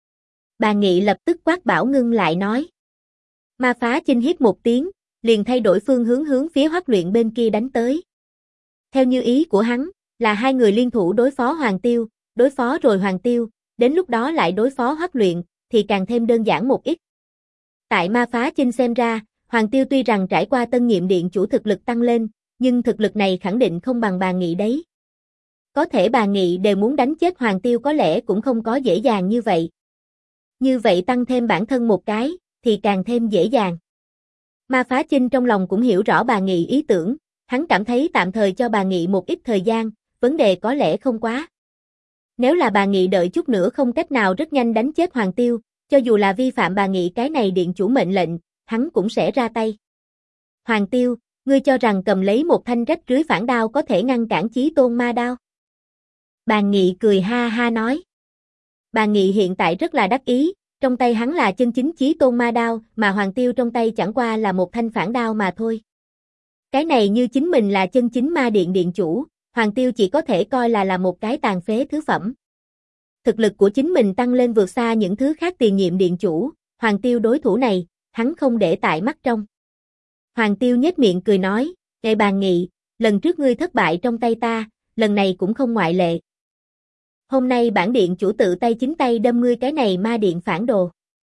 Bà Nghị lập tức quát bảo ngưng lại nói. Ma Phá Chinh hít một tiếng, liền thay đổi phương hướng hướng phía Hoắc Luyện bên kia đánh tới. Theo như ý của hắn, là hai người liên thủ đối phó Hoàng Tiêu, đối phó rồi Hoàng Tiêu, đến lúc đó lại đối phó Hoắc Luyện, thì càng thêm đơn giản một ít. Tại Ma Phá Chinh xem ra, Hoàng Tiêu tuy rằng trải qua tân nhiệm điện chủ thực lực tăng lên, nhưng thực lực này khẳng định không bằng bà Nghị đấy. Có thể bà Nghị đều muốn đánh chết Hoàng Tiêu có lẽ cũng không có dễ dàng như vậy. Như vậy tăng thêm bản thân một cái, thì càng thêm dễ dàng. Ma Phá Chinh trong lòng cũng hiểu rõ bà Nghị ý tưởng, hắn cảm thấy tạm thời cho bà Nghị một ít thời gian, vấn đề có lẽ không quá. Nếu là bà Nghị đợi chút nữa không cách nào rất nhanh đánh chết Hoàng Tiêu, cho dù là vi phạm bà Nghị cái này điện chủ mệnh lệnh, hắn cũng sẽ ra tay. Hoàng Tiêu, ngươi cho rằng cầm lấy một thanh rách rưới phản đao có thể ngăn cản Chí Tôn ma đao? Bà Nghị cười ha ha nói. Bà Nghị hiện tại rất là đắc ý, trong tay hắn là chân chính Chí Tôn ma đao, mà Hoàng Tiêu trong tay chẳng qua là một thanh phản đao mà thôi. Cái này như chính mình là chân chính ma điện điện chủ, Hoàng Tiêu chỉ có thể coi là một cái tàn phế thứ phẩm. Thực lực của chính mình tăng lên vượt xa những thứ khác tiền nhiệm điện chủ, Hoàng Tiêu đối thủ này, hắn không để tại mắt trong. Hoàng Tiêu nhếch miệng cười nói, "Ngài bà Nghị, lần trước ngươi thất bại trong tay ta, lần này cũng không ngoại lệ. Hôm nay bản điện chủ tự tay chính tay đâm ngươi cái này ma điện phản đồ."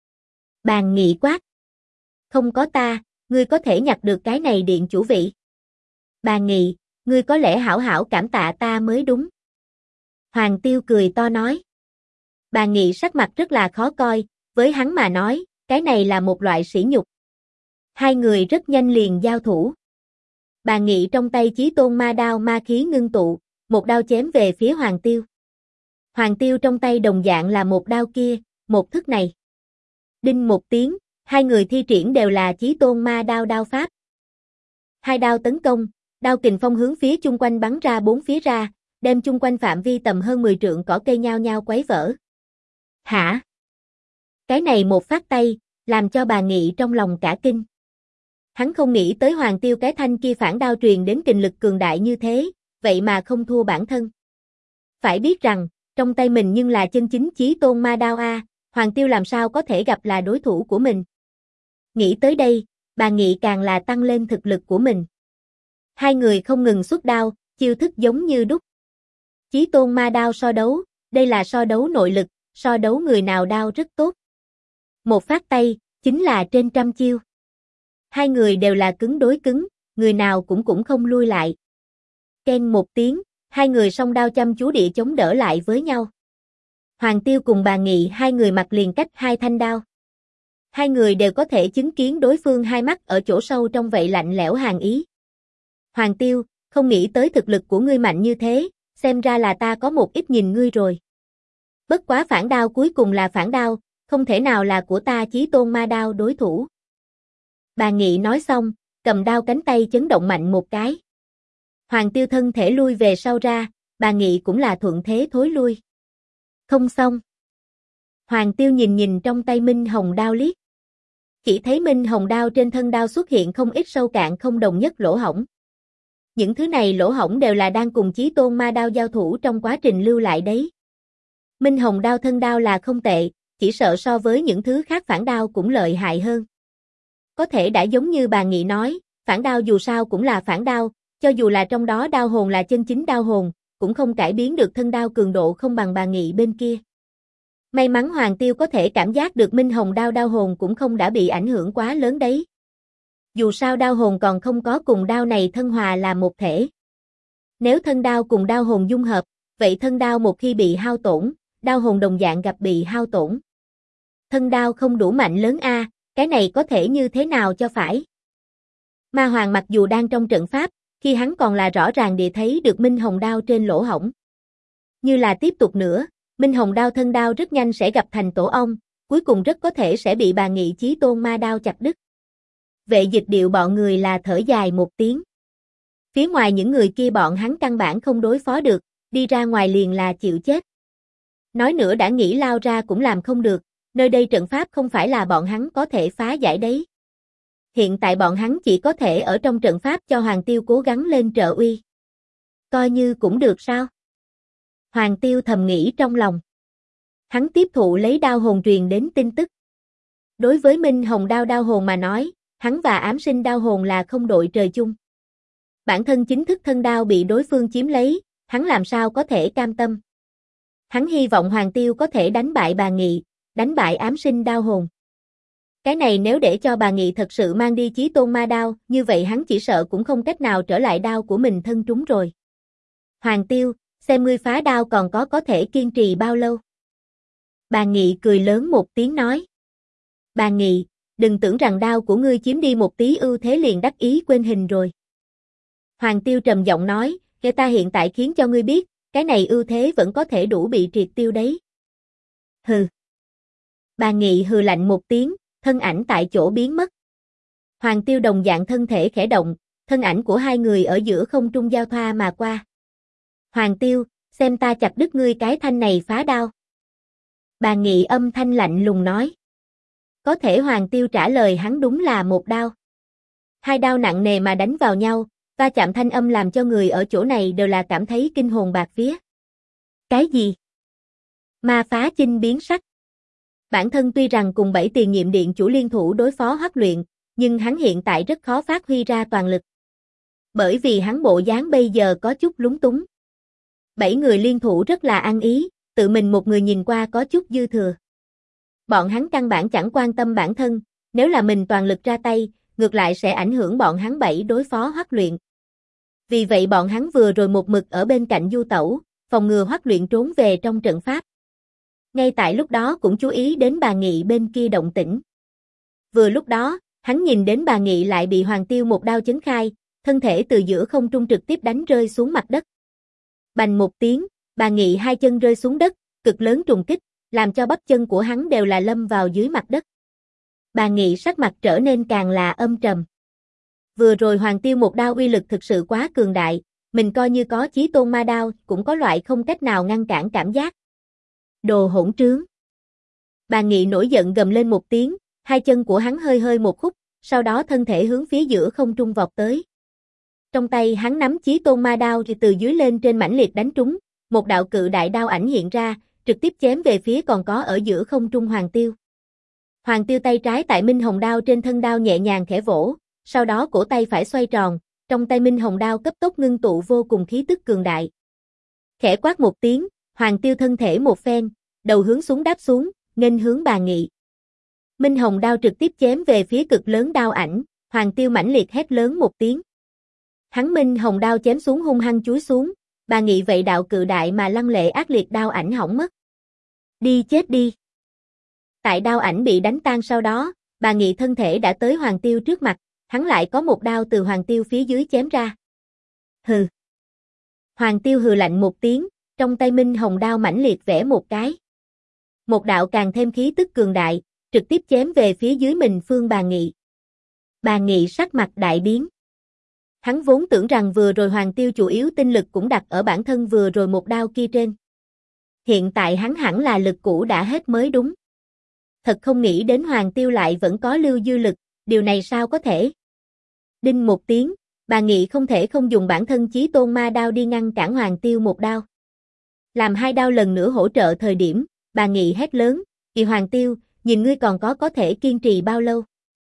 Bàn Nghị quát, "Không có ta, ngươi có thể nhặt được cái này điện chủ vị. Bàn Nghị, ngươi có lẽ hảo hảo cảm tạ ta mới đúng." Hoàng Tiêu cười to nói. Bàn Nghị sắc mặt rất là khó coi, với hắn mà nói, cái này là một loại sỉ nhục. Hai người rất nhanh liền giao thủ. Bàn Nghị trong tay Chí Tôn ma đao ma khí ngưng tụ, một đao chém về phía Hoàng Tiêu. Hoàng Tiêu trong tay đồng dạng là một đao kia, một thức này. Đinh một tiếng, hai người thi triển đều là Chí Tôn ma đao đao pháp. Hai đao tấn công, đao kình phong hướng phía chung quanh bắn ra bốn phía ra, đem chung quanh phạm vi tầm hơn 10 trượng cỏ cây nhao nhao quấy vỡ. Hả? Cái này một phát tay, làm cho bà Nghị trong lòng cả kinh. Hắn không nghĩ tới Hoàng Tiêu cái thanh kia phản đao truyền đến kình lực cường đại như thế, vậy mà không thua bản thân. Phải biết rằng, trong tay mình nhưng là chân chính Chí Tôn ma đao a, Hoàng Tiêu làm sao có thể gặp là đối thủ của mình. Nghĩ tới đây, bà Nghị càng là tăng lên thực lực của mình. Hai người không ngừng xuất đao, chiêu thức giống như đúc. Chí Tôn ma đao so đấu, đây là so đấu nội lực, so đấu người nào đao rất tốt. Một phát tay, chính là trên trăm chiêu. Hai người đều là cứng đối cứng, người nào cũng không lui lại. Keng một tiếng, hai người song đao chăm chú địa chống đỡ lại với nhau. Hoàng Tiêu cùng bà Nghị hai người mặt liền cách hai thanh đao. Hai người đều có thể chứng kiến đối phương hai mắt ở chỗ sâu trong vậy lạnh lẽo hàn ý. Hoàng Tiêu, không nghĩ tới thực lực của ngươi mạnh như thế, xem ra là ta có một ít nhìn ngươi rồi. Bất quá phản đao cuối cùng là phản đao, không thể nào là của ta Chí Tôn ma đao đối thủ. Bà Nghị nói xong, cầm đao cánh tay chấn động mạnh một cái. Hoàng Tiêu thân thể lui về sau ra, bà Nghị cũng là thuận thế thối lui. Không xong. Hoàng Tiêu nhìn trong tay Minh Hồng đao liếc. Chỉ thấy Minh Hồng đao trên thân đao xuất hiện không ít sâu cạn không đồng nhất lỗ hổng. Những thứ này lỗ hổng đều là đang cùng Chí Tôn ma đao giao thủ trong quá trình lưu lại đấy. Minh Hồng đao thân đao là không tệ, chỉ sợ so với những thứ khác phản đao cũng lợi hại hơn. Có thể đã giống như bà Nghị nói, phản đao dù sao cũng là phản đao, cho dù là trong đó đao hồn là chân chính đao hồn, cũng không cải biến được thân đao cường độ không bằng bà Nghị bên kia. May mắn Hoàng Tiêu có thể cảm giác được Minh Hồng đao hồn cũng không đã bị ảnh hưởng quá lớn đấy. Dù sao đao hồn còn không có cùng đao này thân hòa là một thể. Nếu thân đao cùng đao hồn dung hợp, vậy thân đao một khi bị hao tổn, đao hồn đồng dạng gặp bị hao tổn. Thân đao không đủ mạnh lớn a, cái này có thể như thế nào cho phải? Ma Hoàng mặc dù đang trong trận pháp, khi hắn còn là rõ ràng địa thấy được Minh Hồng đao trên lỗ hổng. Như là tiếp tục nữa, Minh Hồng đao thân đao rất nhanh sẽ gặp thành tổ ong, cuối cùng rất có thể sẽ bị Bà Nghị Chí Tôn ma đao chặt đứt. Vệ Dịch Điệu bọn người là thở dài một tiếng. Phía ngoài những người kia bọn hắn căn bản không đối phó được, đi ra ngoài liền là chịu chết. Nói nữa đã nghĩ lao ra cũng làm không được, nơi đây trận pháp không phải là bọn hắn có thể phá giải đấy. Hiện tại bọn hắn chỉ có thể ở trong trận pháp cho Hoàng Tiêu cố gắng lên trợ uy. Coi như cũng được sao? Hoàng Tiêu thầm nghĩ trong lòng. Hắn tiếp thụ lấy đao hồn truyền đến tin tức. Đối với Minh Hồng đao hồn mà nói, hắn và ám sinh đao hồn là không đội trời chung. Bản thân chính thức thân đao bị đối phương chiếm lấy, hắn làm sao có thể cam tâm. Hắn hy vọng Hoàng Tiêu có thể đánh bại Bà Nghị, đánh bại ám sinh đao hồn. Cái này nếu để cho Bà Nghị thật sự mang đi Chí Tôn ma đao, như vậy hắn chỉ sợ cũng không cách nào trở lại đao của mình thân trúng rồi. Hoàng Tiêu, xem ngươi phá đao còn có thể kiên trì bao lâu. Bà Nghị cười lớn một tiếng nói. Bà Nghị, đừng tưởng rằng đao của ngươi chiếm đi một tí ưu thế liền đắc ý quên hình rồi. Hoàng Tiêu trầm giọng nói, kể ta hiện tại khiến cho ngươi biết, cái này ưu thế vẫn có thể đủ bị triệt tiêu đấy. Hừ. Bà Nghị hừ lạnh một tiếng, thân ảnh tại chỗ biến mất. Hoàng Tiêu đồng dạng thân thể khẽ động, thân ảnh của hai người ở giữa không trung giao thoa mà qua. Hoàng Tiêu, xem ta chặt đứt ngươi cái thanh này phá đao. Bà Nghị âm thanh lạnh lùng nói. Có thể Hoàng Tiêu trả lời hắn đúng là một đao. Hai đao nặng nề mà đánh vào nhau, va chạm thanh âm làm cho người ở chỗ này đều là cảm thấy kinh hồn bạt vía. Cái gì? Ma Phá Chinh biến sắc. Bản thân tuy rằng cùng 7 tiền nhiệm điện chủ liên thủ đối phó Hoắc Luyện, nhưng hắn hiện tại rất khó phát huy ra toàn lực. Bởi vì hắn bộ dáng bây giờ có chút lúng túng. 7 người liên thủ rất là ăn ý, tự mình một người nhìn qua có chút dư thừa. Bọn hắn căn bản chẳng quan tâm bản thân, nếu là mình toàn lực ra tay, ngược lại sẽ ảnh hưởng bọn hắn 7 đối phó Hoắc Luyện. Vì vậy bọn hắn vừa rồi một mực ở bên cạnh du tẩu, phòng ngừa Hoắc Luyện trốn về trong trận pháp. Ngay tại lúc đó cũng chú ý đến Bà Nghị bên kia động tĩnh. Vừa lúc đó, hắn nhìn đến Bà Nghị lại bị Hoàng Tiêu một đao chấn khai, thân thể từ giữa không trung trực tiếp đánh rơi xuống mặt đất. Bành một tiếng, Bà Nghị hai chân rơi xuống đất, cực lớn trùng kích, làm cho bắp chân của hắn đều là lâm vào dưới mặt đất. Bà Nghị sắc mặt trở nên càng là âm trầm. Vừa rồi Hoàng Tiêu một đao uy lực thực sự quá cường đại, mình coi như có Chí Tôn ma đao cũng có loại không cách nào ngăn cản cảm giác. Đồ hỗn trướng. Bà Nghị nổi giận gầm lên một tiếng, hai chân của hắn hơi hơi một khúc, sau đó thân thể hướng phía giữa không trung vọt tới. Trong tay hắn nắm Chí Tôn ma đao thì từ dưới lên trên mãnh liệt đánh trúng, một đạo cự đại đao ảnh hiện ra, trực tiếp chém về phía còn có ở giữa không trung Hoàng Tiêu. Hoàng Tiêu tay trái tại Minh Hồng đao trên thân đao nhẹ nhàng khẽ vỗ, sau đó cổ tay phải xoay tròn, trong tay Minh Hồng đao cấp tốc ngưng tụ vô cùng khí tức cường đại. Khẽ quát một tiếng, Hoàng Tiêu thân thể một phen, đầu hướng xuống đáp xuống, nghênh hướng Bà Nghị. Minh Hồng đao trực tiếp chém về phía cực lớn đao ảnh, Hoàng Tiêu mãnh liệt hét lớn một tiếng. Hắn Minh Hồng đao chém xuống hung hăng chúi xuống, Bà Nghị vậy đạo cự đại mà lăng lệ ác liệt đao ảnh hỏng mất. Đi chết đi. Tại đao ảnh bị đánh tan sau đó, Bà Nghị thân thể đã tới Hoàng Tiêu trước mặt, hắn lại có một đao từ Hoàng Tiêu phía dưới chém ra. Hừ. Hoàng Tiêu hừ lạnh một tiếng, trong tay Minh Hồng đao mãnh liệt vẽ một cái. Một đạo càng thêm khí tức cường đại, trực tiếp chém về phía dưới mình phương Bà Nghị. Bà Nghị sắc mặt đại biến. Hắn vốn tưởng rằng vừa rồi Hoàng Tiêu chủ yếu tinh lực cũng đặt ở bản thân vừa rồi một đao kia trên. Hiện tại hắn hẳn là lực cũ đã hết mới đúng. Thật không nghĩ đến Hoàng Tiêu lại vẫn có lưu dư lực, điều này sao có thể? Đinh một tiếng, Bà Nghị không thể không dùng bản thân Chí Tôn ma đao đi ngăn cản Hoàng Tiêu một đao. Làm hai đao lần nữa hỗ trợ thời điểm, Bà Nghị hét lớn, "Kỳ Hoàng Tiêu, nhìn ngươi còn có thể kiên trì bao lâu?"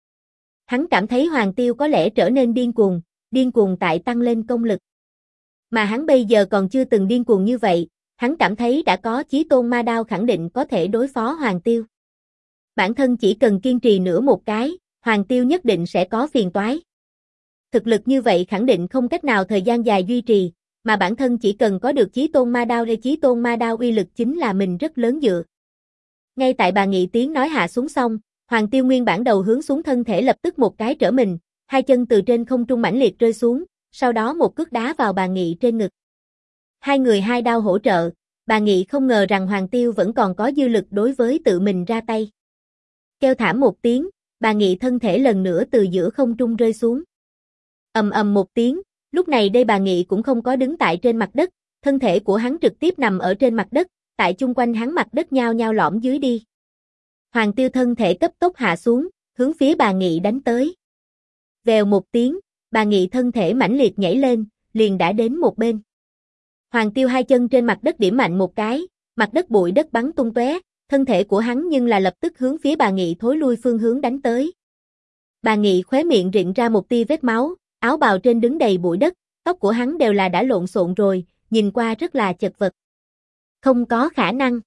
Hắn cảm thấy Hoàng Tiêu có lẽ trở nên điên cuồng tại tăng lên công lực. Mà hắn bây giờ còn chưa từng điên cuồng như vậy, hắn cảm thấy đã có Chí Tôn ma đao khẳng định có thể đối phó Hoàng Tiêu. Bản thân chỉ cần kiên trì nữa một cái, Hoàng Tiêu nhất định sẽ có phiền toái. Thực lực như vậy khẳng định không cách nào thời gian dài duy trì, mà bản thân chỉ cần có được Chí Tôn Ma Đao, Chí Tôn Ma Đao uy lực chính là mình rất lớn dựa. Ngay tại bà Nghị tiếng nói hạ xuống xong, Hoàng Tiêu nguyên bản đầu hướng xuống thân thể lập tức một cái trở mình, hai chân từ trên không trung mãnh liệt rơi xuống, sau đó một cước đá vào bà Nghị trên ngực. Hai người hai đao hỗ trợ, bà Nghị không ngờ rằng Hoàng Tiêu vẫn còn có dư lực đối với tự mình ra tay. Kêu thảm một tiếng, bà Nghị thân thể lần nữa từ giữa không trung rơi xuống. Ầm ầm một tiếng, lúc này đây bà Nghị cũng không có đứng tại trên mặt đất, thân thể của hắn trực tiếp nằm ở trên mặt đất, tại chung quanh hắn mặt đất nhao nhao lõm dưới đi. Hoàng Tiêu thân thể cấp tốc hạ xuống, hướng phía bà Nghị đánh tới. Vèo một tiếng, bà Nghị thân thể mãnh liệt nhảy lên, liền đã đến một bên. Hoàng Tiêu hai chân trên mặt đất điểm mạnh một cái, mặt đất bụi đất bắn tung tóe, thân thể của hắn nhưng là lập tức hướng phía bà Nghị thối lui phương hướng đánh tới. Bà Nghị khóe miệng rịn ra một tia vết máu, áo bào trên đứng đầy bụi đất, tóc của hắn đều là đã lộn xộn rồi, nhìn qua rất là chật vật. Không có khả năng.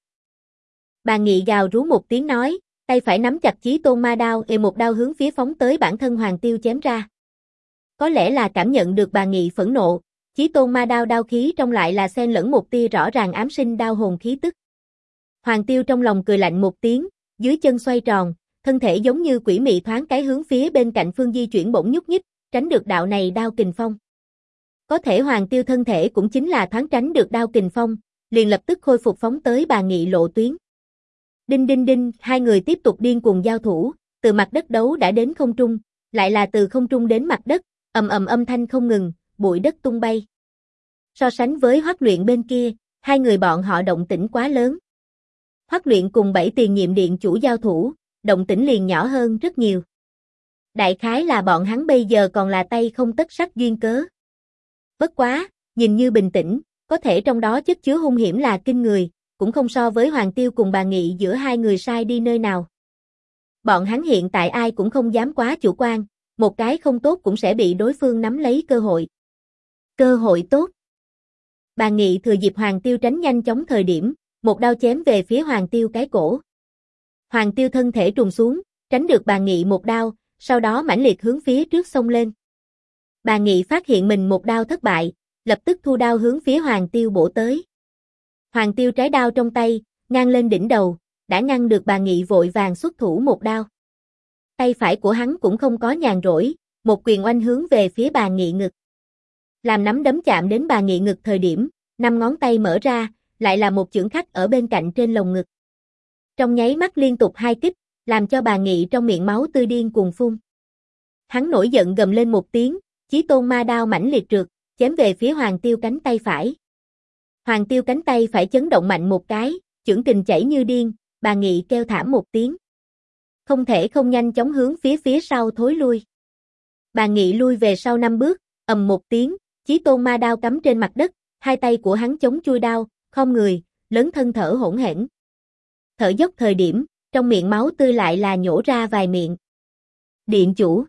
Bà Nghị gào rú một tiếng nói, tay phải nắm chặt Chí Tôn Ma Đao, một đao hướng phía phóng tới bản thân Hoàng Tiêu chém ra. Có lẽ là cảm nhận được bà Nghị phẫn nộ, Chí Tôn Ma Đao đao khí trong lại là xen lẫn một tia rõ ràng ám sinh đao hồn khí tức. Hoàng Tiêu trong lòng cười lạnh một tiếng, dưới chân xoay tròn, thân thể giống như quỷ mị thoáng cái hướng phía bên cạnh phương di chuyển bỗng nhúc nhích, tránh được đạo này đao kình phong. Có thể Hoàng Tiêu thân thể cũng chính là thoáng tránh được đao kình phong, liền lập tức khôi phục phóng tới bà Nghị lộ tuyến. Đinh đinh đinh, hai người tiếp tục điên cuồng giao thủ, từ mặt đất đấu đã đến không trung, lại là từ không trung đến mặt đất, ầm ầm âm thanh không ngừng, bụi đất tung bay. So sánh với Hoắc Luyện bên kia, hai người bọn họ động tĩnh quá lớn. Hoắc Luyện cùng 7 tiền nhiệm điện chủ giao thủ, động tĩnh liền nhỏ hơn rất nhiều. Đại khái là bọn hắn bây giờ còn là tay không tất sắt duyên cớ. Bất quá, nhìn như bình tĩnh, có thể trong đó chất chứa hung hiểm là kinh người, cũng không so với Hoàng Tiêu cùng bà Nghị giữa hai người sai đi nơi nào. Bọn hắn hiện tại ai cũng không dám quá chủ quan, một cái không tốt cũng sẽ bị đối phương nắm lấy cơ hội. Cơ hội tốt. Bà Nghị thừa dịp Hoàng Tiêu tránh nhanh chóng thời điểm, một đao chém về phía Hoàng Tiêu cái cổ. Hoàng Tiêu thân thể trùng xuống, tránh được bà Nghị một đao, sau đó mãnh liệt hướng phía trước xông lên. Bà Nghị phát hiện mình một đao thất bại, lập tức thu đao hướng phía Hoàng Tiêu bổ tới. Hoàng Tiêu trái đao trong tay, ngang lên đỉnh đầu, đã ngăn được bà Nghị vội vàng xuất thủ một đao. Tay phải của hắn cũng không có nhàn rỗi, một quyền oanh hướng về phía bà Nghị ngực. Làm nắm đấm chạm đến bà Nghị ngực thời điểm, 5 ngón tay mở ra, lại là một chưởng khắc ở bên cạnh trên lồng ngực. Trong nháy mắt liên tục 2 kích, làm cho bà Nghị trong miệng máu tươi điên cuồng phun. Hắn nổi giận gầm lên một tiếng, Chí Tôn Ma Đao mãnh liệt trượt, chém về phía Hoàng Tiêu cánh tay phải. Hoàng Tiêu cánh tay phải chấn động mạnh một cái, chưởng kình chảy như điên, bà Nghị kêu thảm một tiếng. Không thể không nhanh chóng hướng phía sau thối lui. Bà Nghị lui về sau 5 bước, ầm một tiếng, Chí Tôn Ma Đao cắm trên mặt đất, hai tay của hắn chống chui đao, khom người, lớn thân thở hỗn hển. Thở dốc thời điểm, trong miệng máu tươi lại là nhổ ra vài miệng. Điện chủ.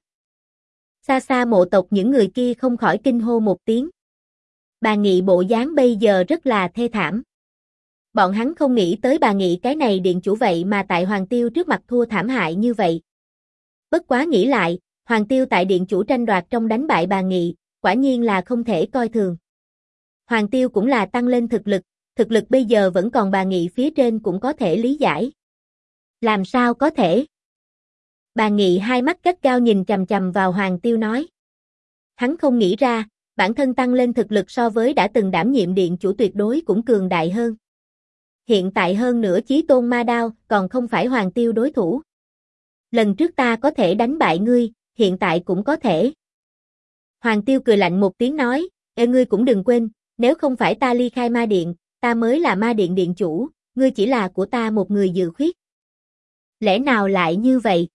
Xa xa mộ tộc những người kia không khỏi kinh hô một tiếng. Bà Nghị bộ dáng bây giờ rất là thê thảm. Bọn hắn không nghĩ tới bà Nghị cái này điện chủ vậy mà tại Hoàng Tiêu trước mặt thua thảm hại như vậy. Bất quá nghĩ lại, Hoàng Tiêu tại điện chủ tranh đoạt trong đánh bại bà Nghị, quả nhiên là không thể coi thường. Hoàng Tiêu cũng là tăng lên thực lực bây giờ vẫn còn bà Nghị phía trên cũng có thể lý giải. Làm sao có thể? Bà Nghị hai mắt gắt gao nhìn chằm chằm vào Hoàng Tiêu nói. Hắn không nghĩ ra, bản thân tăng lên thực lực so với đã từng đảm nhiệm điện chủ tuyệt đối cũng cường đại hơn. Hiện tại hơn nữa Chí Tôn Ma Đao còn không phải Hoàng Tiêu đối thủ. Lần trước ta có thể đánh bại ngươi, hiện tại cũng có thể. Hoàng Tiêu cười lạnh một tiếng nói, ngươi cũng đừng quên, nếu không phải ta ly khai ma điện, ta mới là ma điện điện chủ, ngươi chỉ là của ta một người dự khuyết. Lẽ nào lại như vậy?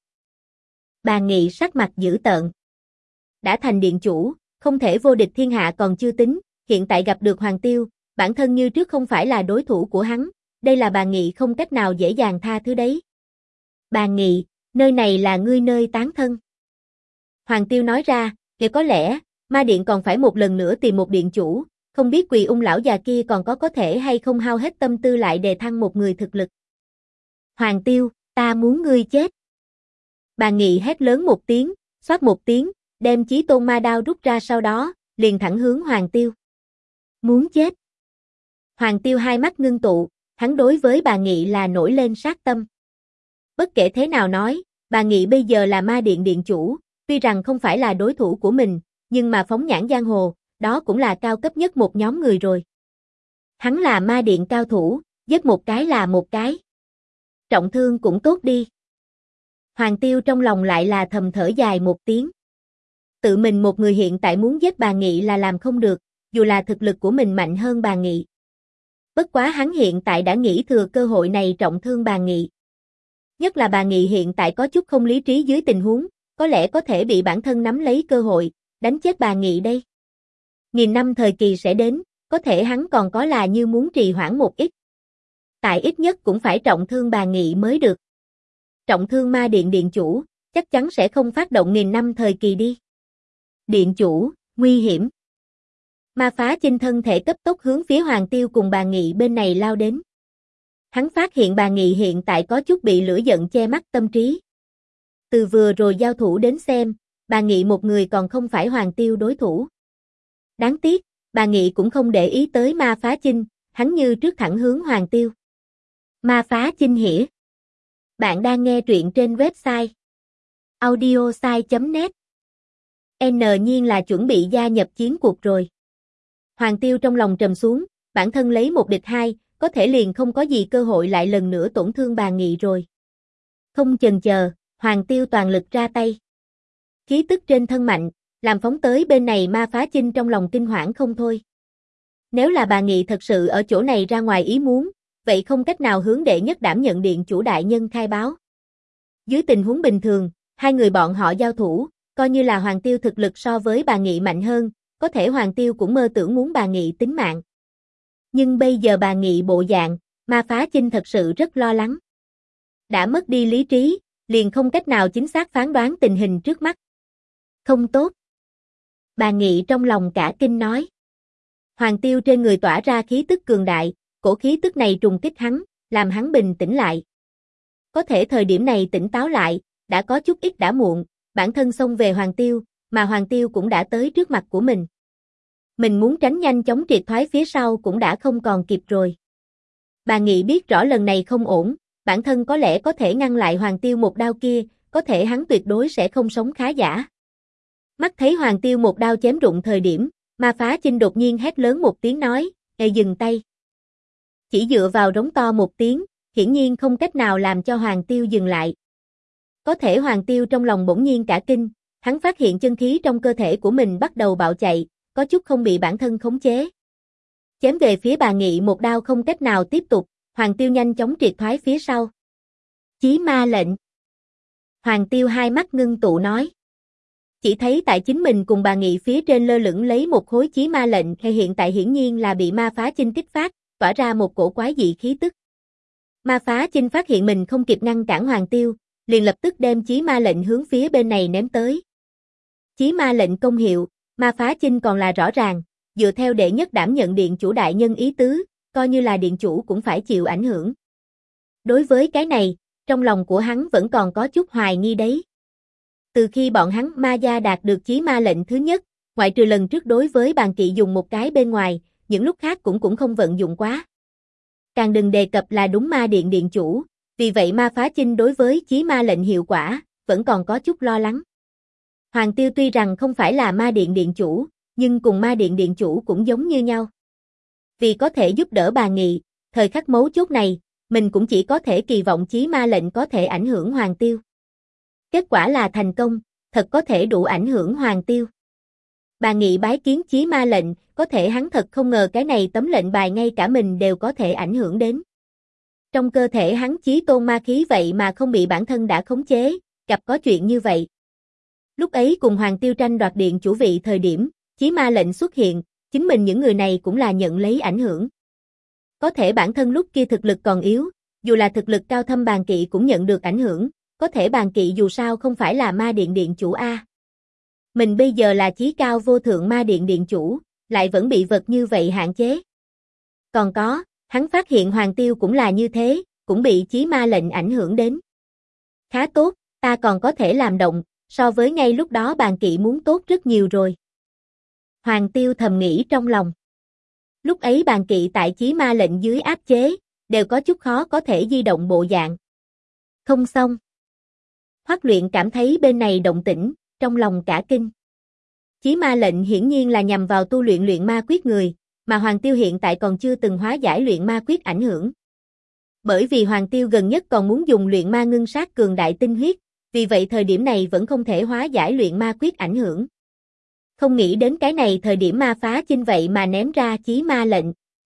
Bà Nghị sắc mặt dữ tợn. Đã thành điện chủ, không thể vô địch thiên hạ còn chưa tính, hiện tại gặp được Hoàng Tiêu, bản thân như trước không phải là đối thủ của hắn, đây là bà Nghị không cách nào dễ dàng tha thứ đấy. Bà Nghị, nơi này là ngươi nơi tán thân. Hoàng Tiêu nói ra, kìa có lẽ, ma điện còn phải một lần nữa tìm một điện chủ, không biết Quỳ Ung lão già kia còn có thể hay không hao hết tâm tư lại đề thăng một người thực lực. Hoàng Tiêu, ta muốn ngươi chết. Bà Nghị hét lớn một tiếng, xoát một tiếng, đem Chí Tôn Ma Đao rút ra sau đó, liền thẳng hướng Hoàng Tiêu. Muốn chết. Hoàng Tiêu hai mắt ngưng tụ, hắn đối với bà Nghị là nổi lên sát tâm. Bất kể thế nào nói, bà Nghị bây giờ là ma điện điện chủ, tuy rằng không phải là đối thủ của mình, nhưng mà phóng nhãn giang hồ, đó cũng là cao cấp nhất một nhóm người rồi. Hắn là ma điện cao thủ, giết một cái là một cái. Trọng thương cũng tốt đi. Hoàng Tiêu trong lòng lại là thầm thở dài một tiếng. Tự mình một người hiện tại muốn giết bà Nghị là làm không được, dù là thực lực của mình mạnh hơn bà Nghị. Bất quá hắn hiện tại đã nghĩ thừa cơ hội này trọng thương bà Nghị. Nhất là bà Nghị hiện tại có chút không lý trí dưới tình huống, có lẽ có thể bị bản thân nắm lấy cơ hội, đánh chết bà Nghị đây. Nghìn năm thời kỳ sẽ đến, có thể hắn còn có là như muốn trì hoãn một ít. Tại ít nhất cũng phải trọng thương bà Nghị mới được. Trọng thương ma điện điện chủ, chắc chắn sẽ không phát động nghìn năm thời kỳ đi. Điện chủ, nguy hiểm. Ma Phá Chinh thân thể cấp tốc hướng phía Hoàng Tiêu cùng bà Nghị bên này lao đến. Hắn phát hiện bà Nghị hiện tại có chút bị lửa giận che mắt tâm trí. Từ vừa rồi giao thủ đến xem, bà Nghị một người còn không phải Hoàng Tiêu đối thủ. Đáng tiếc, bà Nghị cũng không để ý tới Ma Phá Chinh, hắn như trước thẳng hướng Hoàng Tiêu. Ma Phá Chinh hỉa. Bạn đang nghe truyện trên website audiosai.net. Nhiên là chuẩn bị gia nhập chiến cuộc rồi. Hoàng Tiêu trong lòng trầm xuống, bản thân lấy một địch hai, có thể liền không có gì cơ hội lại lần nữa tổn thương bà Nghị rồi. Không chần chờ, Hoàng Tiêu toàn lực ra tay. Khí tức trên thân mạnh, làm phóng tới bên này Ma Phá Chinh trong lòng kinh hoảng không thôi. Nếu là bà Nghị thật sự ở chỗ này ra ngoài ý muốn, vậy không cách nào hướng đệ nhất đảm nhận điện chủ đại nhân khai báo. Dưới tình huống bình thường, hai người bọn họ giao thủ, coi như là Hoàng Tiêu thực lực so với bà Nghị mạnh hơn, có thể Hoàng Tiêu cũng mơ tưởng muốn bà Nghị tính mạng. Nhưng bây giờ bà Nghị bộ dạng, Ma Phá Chinh thật sự rất lo lắng. Đã mất đi lý trí, liền không cách nào chính xác phán đoán tình hình trước mắt. Không tốt. Bà Nghị trong lòng cả kinh nói. Hoàng Tiêu trên người tỏa ra khí tức cường đại, cổ khí tức này trùng kích hắn, làm hắn bình tĩnh lại. Có thể thời điểm này tỉnh táo lại, đã có chút ít đã muộn, bản thân xông về Hoàng Tiêu, mà Hoàng Tiêu cũng đã tới trước mặt của mình. Mình muốn tránh nhanh chóng triệt thoái phía sau cũng đã không còn kịp rồi. Bà Nghị biết rõ lần này không ổn, bản thân có lẽ có thể ngăn lại Hoàng Tiêu một đao kia, có thể hắn tuyệt đối sẽ không sống khá giả. Mắt thấy Hoàng Tiêu một đao chém rụng thời điểm, Ma Phá Chinh đột nhiên hét lớn một tiếng nói, dừng tay. Chỉ dựa vào rống to một tiếng, hiển nhiên không cách nào làm cho Hoàng Tiêu dừng lại. Có thể Hoàng Tiêu trong lòng bỗng nhiên cả kinh, hắn phát hiện chân khí trong cơ thể của mình bắt đầu bạo chạy, có chút không bị bản thân khống chế. Chém về phía bà Nghị một đao không cách nào tiếp tục, Hoàng Tiêu nhanh chóng triệt thoái phía sau. Chí ma lệnh. Hoàng Tiêu hai mắt ngưng tụ nói. Chỉ thấy tại chính mình cùng bà Nghị phía trên lơ lửng lấy một khối chí ma lệnh hay hiện tại hiển nhiên là bị Ma Phá Chinh kích phát, tỏa ra một cổ quái dị khí tức. Ma Phá Chinh phát hiện mình không kịp ngăn cản Hoàng Tiêu, liền lập tức đem chí ma lệnh hướng phía bên này ném tới. Chí ma lệnh công hiệu, Ma Phá Chinh còn là rõ ràng, dựa theo đệ nhất đảm nhận điện chủ đại nhân ý tứ, coi như là điện chủ cũng phải chịu ảnh hưởng. Đối với cái này, trong lòng của hắn vẫn còn có chút hoài nghi đấy. Từ khi bọn hắn ma gia đạt được chí ma lệnh thứ nhất, ngoại trừ lần trước đối với bàn kỵ dùng một cái bên ngoài, những lúc khác cũng không vận dụng quá. Càng đừng đề cập là đúng ma điện điện chủ, vì vậy Ma Phá Chinh đối với chí ma lệnh hiệu quả, vẫn còn có chút lo lắng. Hoàng Tiêu tuy rằng không phải là ma điện điện chủ, nhưng cùng ma điện điện chủ cũng giống như nhau. Vì có thể giúp đỡ bà Nghị, thời khắc mấu chốt này, mình cũng chỉ có thể kỳ vọng chí ma lệnh có thể ảnh hưởng Hoàng Tiêu. Kết quả là thành công, thật có thể đủ ảnh hưởng Hoàng Tiêu. Bà Nghị bái kiến chí ma lệnh, có thể hắn thật không ngờ cái này tấm lệnh bài ngay cả mình đều có thể ảnh hưởng đến. Trong cơ thể hắn chí tôn ma khí vậy mà không bị bản thân đã khống chế, gặp có chuyện như vậy. Lúc ấy cùng Hoàng Tiêu tranh đoạt điện chủ vị thời điểm, chí ma lệnh xuất hiện, chính mình những người này cũng là nhận lấy ảnh hưởng. Có thể bản thân lúc kia thực lực còn yếu, dù là thực lực cao thâm bàn kỵ cũng nhận được ảnh hưởng, có thể bàn kỵ dù sao không phải là ma điện điện chủ A. Mình bây giờ là chí cao vô thượng ma điện điện chủ, lại vẫn bị vật như vậy hạn chế. Còn có, hắn phát hiện Hoàng Tiêu cũng là như thế, cũng bị chí ma lệnh ảnh hưởng đến. Khá tốt, ta còn có thể làm động, so với ngay lúc đó bàn kỵ muốn tốt rất nhiều rồi. Hoàng Tiêu thầm nghĩ trong lòng. Lúc ấy bàn kỵ tại chí ma lệnh dưới áp chế, đều có chút khó có thể di động bộ dạng. Không xong. Hoắc Luyện cảm thấy bên này động tĩnh, trong lòng cả kinh. Chí ma lệnh hiển nhiên là nhằm vào tu luyện luyện ma quyết người, mà Hoàng Tiêu hiện tại còn chưa từng hóa giải luyện ma quyết ảnh hưởng. Bởi vì Hoàng Tiêu gần nhất còn muốn dùng luyện ma ngưng sát cường đại tinh huyết, vì vậy thời điểm này vẫn không thể hóa giải luyện ma quyết ảnh hưởng. Không nghĩ đến cái này thời điểm ma phá chinh vậy mà ném ra chí ma lệnh.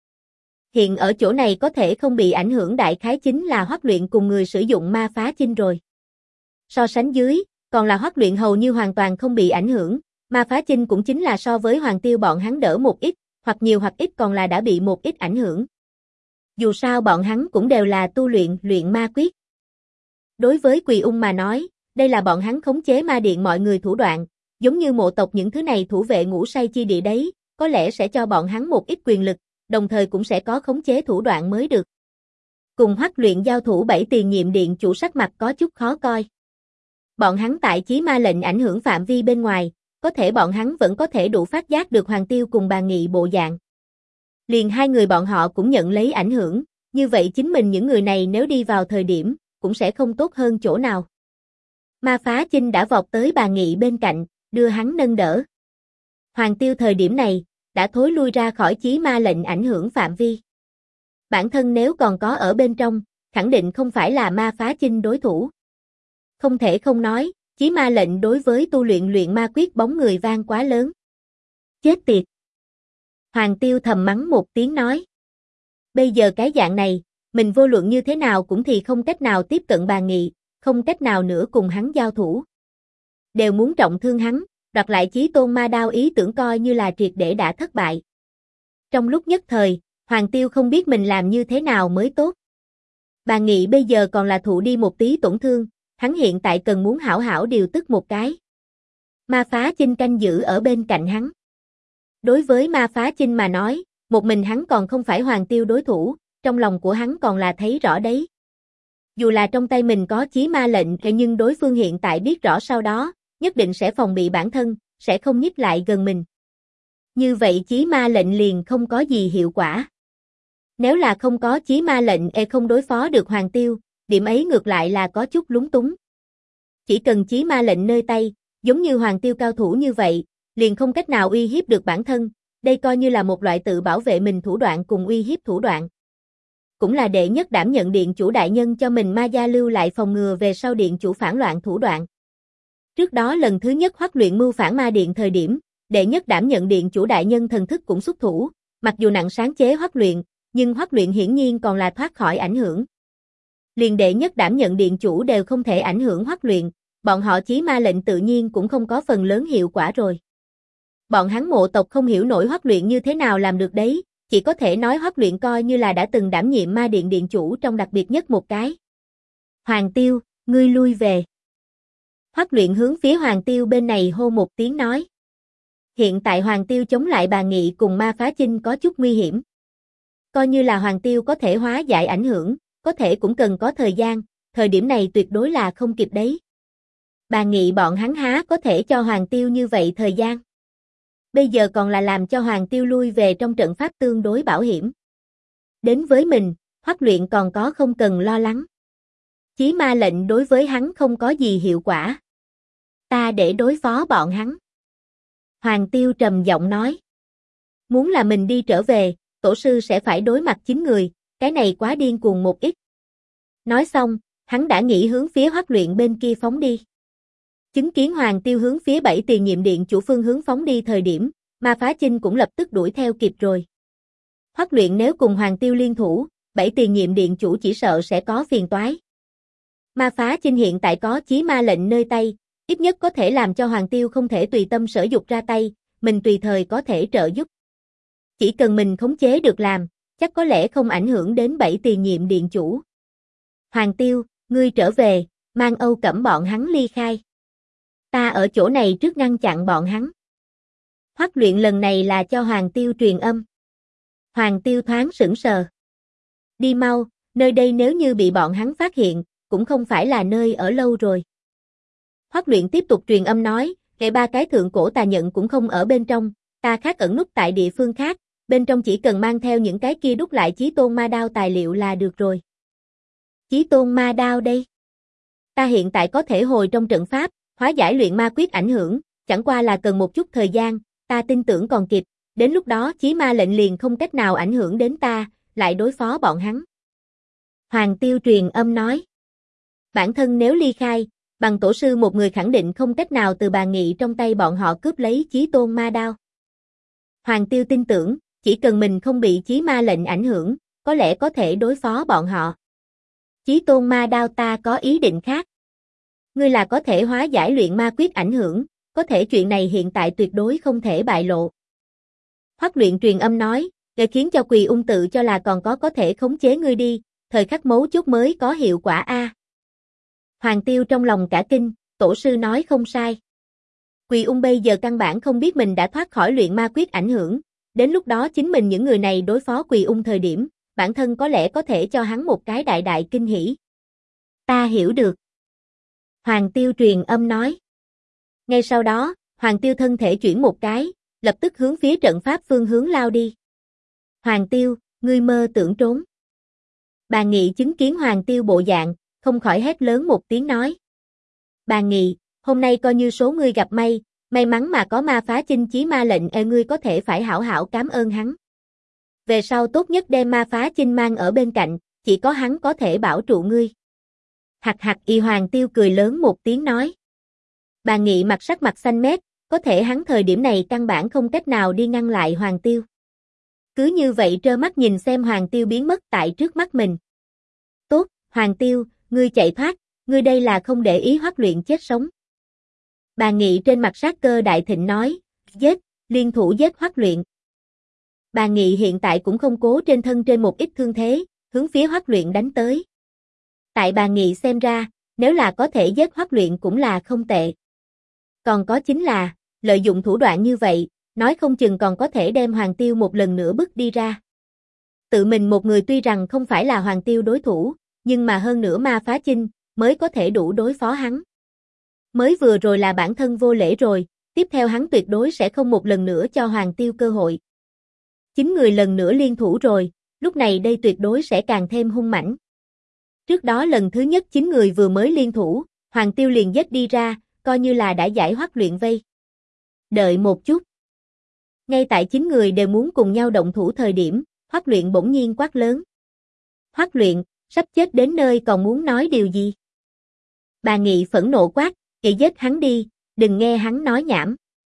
Hiện ở chỗ này có thể không bị ảnh hưởng đại khái chính là Hoắc Luyện cùng người sử dụng ma phá chinh rồi. So sánh dưới, còn là Hoắc Luyện hầu như hoàn toàn không bị ảnh hưởng, ma phá chinh cũng chính là so với Hoàng Tiêu bọn hắn đỡ một ít, hoặc nhiều hoặc ít còn là đã bị một ít ảnh hưởng. Dù sao bọn hắn cũng đều là tu luyện luyện ma quyết. Đối với Quỳ Ung mà nói, đây là bọn hắn khống chế ma điện mọi người thủ đoạn, giống như mộ tộc những thứ này thủ vệ ngủ say chi địa đấy, có lẽ sẽ cho bọn hắn một ít quyền lực, đồng thời cũng sẽ có khống chế thủ đoạn mới được. Cùng Hoắc Luyện giao thủ 7 tiền nhiệm điện chủ sắc mặt có chút khó coi. Bọn hắn tại chí ma lệnh ảnh hưởng phạm vi bên ngoài, có thể bọn hắn vẫn có thể đủ phát giác được Hoàng Tiêu cùng Bàn Nghị bộ dạng. Liền hai người bọn họ cũng nhận lấy ảnh hưởng, như vậy chính mình những người này nếu đi vào thời điểm, cũng sẽ không tốt hơn chỗ nào. Ma phá chinh đã vọt tới Bàn Nghị bên cạnh, đưa hắn nâng đỡ. Hoàng Tiêu thời điểm này, đã thối lui ra khỏi chí ma lệnh ảnh hưởng phạm vi. Bản thân nếu còn có ở bên trong, khẳng định không phải là ma phá chinh đối thủ. Không thể không nói, chí ma lệnh đối với tu luyện luyện ma quyết bóng người vang quá lớn. Chết tiệt! Hoàng Tiêu thầm mắng một tiếng nói. Bây giờ cái dạng này, mình vô luận như thế nào cũng thì không cách nào tiếp cận Bàn Nghị, không cách nào nữa cùng hắn giao thủ. Đều muốn trọng thương hắn, đoạt lại chí tôn ma đao ý tưởng coi như là triệt để đã thất bại. Trong lúc nhất thời, Hoàng Tiêu không biết mình làm như thế nào mới tốt. Bàn Nghị bây giờ còn là thụ đi một tí tổn thương, hắn hiện tại cần muốn hảo hảo điều tức một cái. Ma phá chinh canh giữ ở bên cạnh hắn. Đối với ma phá chinh mà nói, một mình hắn còn không phải Hoàng Tiêu đối thủ, trong lòng của hắn còn là thấy rõ đấy. Dù là trong tay mình có chí ma lệnh nhưng đối phương hiện tại biết rõ sau đó, nhất định sẽ phòng bị bản thân, sẽ không nhích lại gần mình. Như vậy chí ma lệnh liền không có gì hiệu quả. Nếu là không có chí ma lệnh không đối phó được Hoàng Tiêu, điểm ấy ngược lại là có chút lúng túng. Chỉ cần chí ma lệnh nơi tay, giống như Hoàng Tiêu cao thủ như vậy, liền không cách nào uy hiếp được bản thân, đây coi như là một loại tự bảo vệ mình thủ đoạn cùng uy hiếp thủ đoạn. Cũng là đệ nhất đảm nhận điện chủ đại nhân cho mình ma gia lưu lại phòng ngừa về sau điện chủ phản loạn thủ đoạn. Trước đó lần thứ nhất Hoắc Luyện mưu phản ma điện thời điểm, đệ nhất đảm nhận điện chủ đại nhân thần thức cũng xuất thủ, mặc dù nặng sáng chế Hoắc Luyện, nhưng Hoắc Luyện hiển nhiên còn là thoát khỏi ảnh hưởng. Liền đệ nhất đảm nhận điện chủ đều không thể ảnh hưởng Hoắc Luyện, bọn họ chí ma lệnh tự nhiên cũng không có phần lớn hiệu quả rồi. Bọn hắn mộ tộc không hiểu nổi Hoắc Luyện như thế nào làm được đấy, chỉ có thể nói Hoắc Luyện coi như là đã từng đảm nhiệm ma điện điện chủ trong đặc biệt nhất một cái. Hoàng Tiêu, ngươi lui về. Hoắc Luyện hướng phía Hoàng Tiêu bên này hô một tiếng nói. Hiện tại Hoàng Tiêu chống lại Bàn Nghị cùng ma phá chinh có chút nguy hiểm. Coi như là Hoàng Tiêu có thể hóa giải ảnh hưởng, có thể cũng cần có thời gian, thời điểm này tuyệt đối là không kịp đấy. Bàn Nghị bọn hắn há có thể cho Hoàng Tiêu như vậy thời gian. Bây giờ còn là làm cho Hoàng Tiêu lui về trong trận pháp tương đối bảo hiểm. Đến với mình, Hoắc Luyện còn có không cần lo lắng. Chí ma lệnh đối với hắn không có gì hiệu quả. Ta để đối phó bọn hắn. Hoàng Tiêu trầm giọng nói. Muốn là mình đi trở về, tổ sư sẽ phải đối mặt 9 người, cái này quá điên cuồng một ít. Nói xong, hắn đã nghĩ hướng phía Hoắc Luyện bên kia phóng đi. Chứng kiến Hoàng Tiêu hướng phía 7 tiền nhiệm điện chủ phương hướng phóng đi thời điểm, ma phá chinh cũng lập tức đuổi theo kịp rồi. Hoắc Luyện nếu cùng Hoàng Tiêu liên thủ, 7 tiền nhiệm điện chủ chỉ sợ sẽ có phiền toái. Ma phá chinh hiện tại có chí ma lệnh nơi tay, ít nhất có thể làm cho Hoàng Tiêu không thể tùy tâm sở dục ra tay, mình tùy thời có thể trợ giúp. Chỉ cần mình khống chế được làm, chắc có lẽ không ảnh hưởng đến 7 tiền nhiệm điện chủ. Hoàng Tiêu, ngươi trở về, mang Âu Cẩm bọn hắn ly khai. Ta ở chỗ này trước ngăn chặn bọn hắn. Hoắc Luyện lần này là cho Hoàng Tiêu truyền âm. Hoàng Tiêu thoáng sững sờ. Đi mau, nơi đây nếu như bị bọn hắn phát hiện, cũng không phải là nơi ở lâu rồi. Hoắc Luyện tiếp tục truyền âm nói, kể 3 cái thượng cổ tà nhận cũng không ở bên trong, ta khác ẩn núp tại địa phương khác, bên trong chỉ cần mang theo những cái kia đúc lại Chí Tôn Ma Đao tài liệu là được rồi. Chí Tôn Ma Đao đây? Ta hiện tại có thể hồi trong trận pháp, hóa giải luyện ma quyết ảnh hưởng, chẳng qua là cần một chút thời gian, ta tin tưởng còn kịp, đến lúc đó chí ma lệnh liền không cách nào ảnh hưởng đến ta, lại đối phó bọn hắn. Hoàng Tiêu truyền âm nói. Bản thân nếu ly khai, bằng tổ sư một người khẳng định không cách nào từ Bàn Nghị trong tay bọn họ cướp lấy Chí Tôn Ma Đao. Hoàng Tiêu tin tưởng, chỉ cần mình không bị chí ma lệnh ảnh hưởng, có lẽ có thể đối phó bọn họ. Chí Tôn Ma Đao ta có ý định khác. Ngươi là có thể hóa giải luyện ma quyết ảnh hưởng, có thể chuyện này hiện tại tuyệt đối không thể bại lộ. Hoắc Luyện truyền âm nói, để khiến cho Quỳ Ung tự cho là còn có thể khống chế ngươi đi, thời khắc mấu chốt mới có hiệu quả a. Hoàng Tiêu trong lòng cả kinh, tổ sư nói không sai. Quỳ Ung bây giờ căn bản không biết mình đã thoát khỏi luyện ma quyết ảnh hưởng, đến lúc đó chính mình những người này đối phó Quỳ Ung thời điểm, bản thân có lẽ có thể cho hắn một cái đại đại kinh hỉ. Ta hiểu được. Hoàng Tiêu truyền âm nói. Ngay sau đó, Hoàng Tiêu thân thể chuyển một cái, lập tức hướng phía trận pháp phương hướng lao đi. Hoàng Tiêu, ngươi mơ tưởng trốn. Bàn Nghị chứng kiến Hoàng Tiêu bộ dạng, không khỏi hét lớn một tiếng nói. Bàn Nghị, hôm nay coi như số ngươi gặp may, may mắn mà có ma phá chinh chí ma lệnh ngươi có thể phải hảo hảo cảm ơn hắn. Về sau tốt nhất đem ma phá chinh mang ở bên cạnh, chỉ có hắn có thể bảo trụ ngươi. Hạc hạc y Hoàng Tiêu cười lớn một tiếng nói. Bàn Nghị sắc mặt xanh mét, có thể hắn thời điểm này căn bản không cách nào đi ngăn lại Hoàng Tiêu. Cứ như vậy trơ mắt nhìn xem Hoàng Tiêu biến mất tại trước mắt mình. Tốt, Hoàng Tiêu, ngươi chạy thoát, ngươi đây là không để ý Hoắc Luyện chết sống. Bàn Nghị trên mặt sát cơ đại thịnh nói, giết, liên thủ giết Hoắc Luyện. Bàn Nghị hiện tại cũng không cố trên thân trên một ít thương thế, hướng phía Hoắc Luyện đánh tới. Tại Bàn Nghị xem ra, nếu là có thể giết Hoắc Luyện cũng là không tệ. Còn có chính là, lợi dụng thủ đoạn như vậy, nói không chừng còn có thể đem Hoàng Tiêu một lần nữa bức đi ra. Tự mình một người tuy rằng không phải là Hoàng Tiêu đối thủ, nhưng mà hơn nữa ma phá chinh, mới có thể đủ đối phó hắn. Mới vừa rồi là bản thân vô lễ rồi, tiếp theo hắn tuyệt đối sẽ không một lần nữa cho Hoàng Tiêu cơ hội. 9 người lần nữa liên thủ rồi, lúc này đây tuyệt đối sẽ càng thêm hung mãnh. Trước đó lần thứ nhất 9 người vừa mới liên thủ, Hoàng Tiêu liền giết đi ra, coi như là đã giải Hoắc Luyện vây. Đợi một chút. Ngay tại 9 người đều muốn cùng nhau động thủ thời điểm, Hoắc Luyện bỗng nhiên quát lớn. Hoắc Luyện, sắp chết đến nơi còn muốn nói điều gì? Bàn Nghị phẫn nộ quát, "Kỵ giết hắn đi, đừng nghe hắn nói nhảm."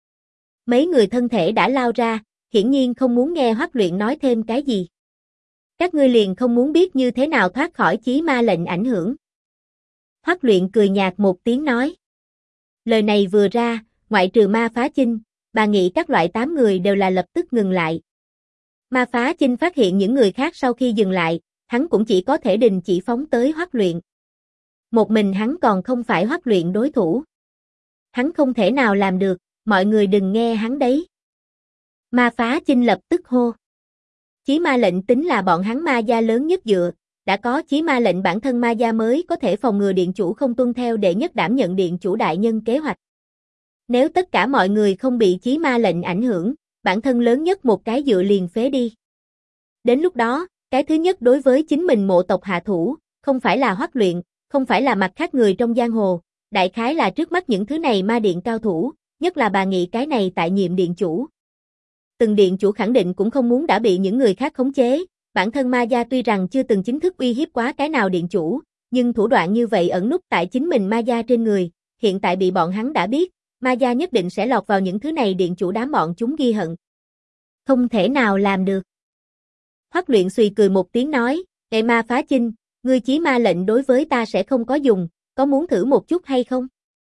Mấy người thân thể đã lao ra, hiển nhiên không muốn nghe Hoắc Luyện nói thêm cái gì. Các ngươi liền không muốn biết như thế nào thoát khỏi chí ma lệnh ảnh hưởng. Hoắc Luyện cười nhạt một tiếng nói. Lời này vừa ra, ngoại trừ ma phá chinh, Bàn Nghị các loại 8 người đều là lập tức ngừng lại. Ma phá chinh phát hiện những người khác sau khi dừng lại, hắn cũng chỉ có thể đình chỉ phóng tới Hoắc Luyện. Một mình hắn còn không phải Hoắc Luyện đối thủ. Hắn không thể nào làm được, mọi người đừng nghe hắn đấy. Ma phá chinh lập tức hô. Chí ma lệnh tính là bọn hắn ma gia lớn nhất dựa, đã có chí ma lệnh bản thân ma gia mới có thể phòng ngừa điện chủ không tuân theo đệ nhất đảm nhận điện chủ đại nhân kế hoạch. Nếu tất cả mọi người không bị chí ma lệnh ảnh hưởng, bản thân lớn nhất một cái dựa liền phế đi. Đến lúc đó, cái thứ nhất đối với chính mình mộ tộc hạ thủ, không phải là Hoắc Luyện, không phải là mặt khác người trong giang hồ, đại khái là trước mắt những thứ này ma điện cao thủ, nhất là Bàn Nghị cái này tại nhiệm điện chủ. Từng điện chủ khẳng định cũng không muốn đã bị những người khác khống chế, bản thân ma gia tuy rằng chưa từng chính thức uy hiếp quá cái nào điện chủ, nhưng thủ đoạn như vậy ẩn núp tại chính mình ma gia trên người, hiện tại bị bọn hắn đã biết, ma gia nhất định sẽ lọt vào những thứ này điện chủ đám bọn chúng ghi hận. Không thể nào làm được. Hoắc Luyện suy cười một tiếng nói, "Ê ma phá chinh, ngươi chí ma lệnh đối với ta sẽ không có dùng, có muốn thử một chút hay không?"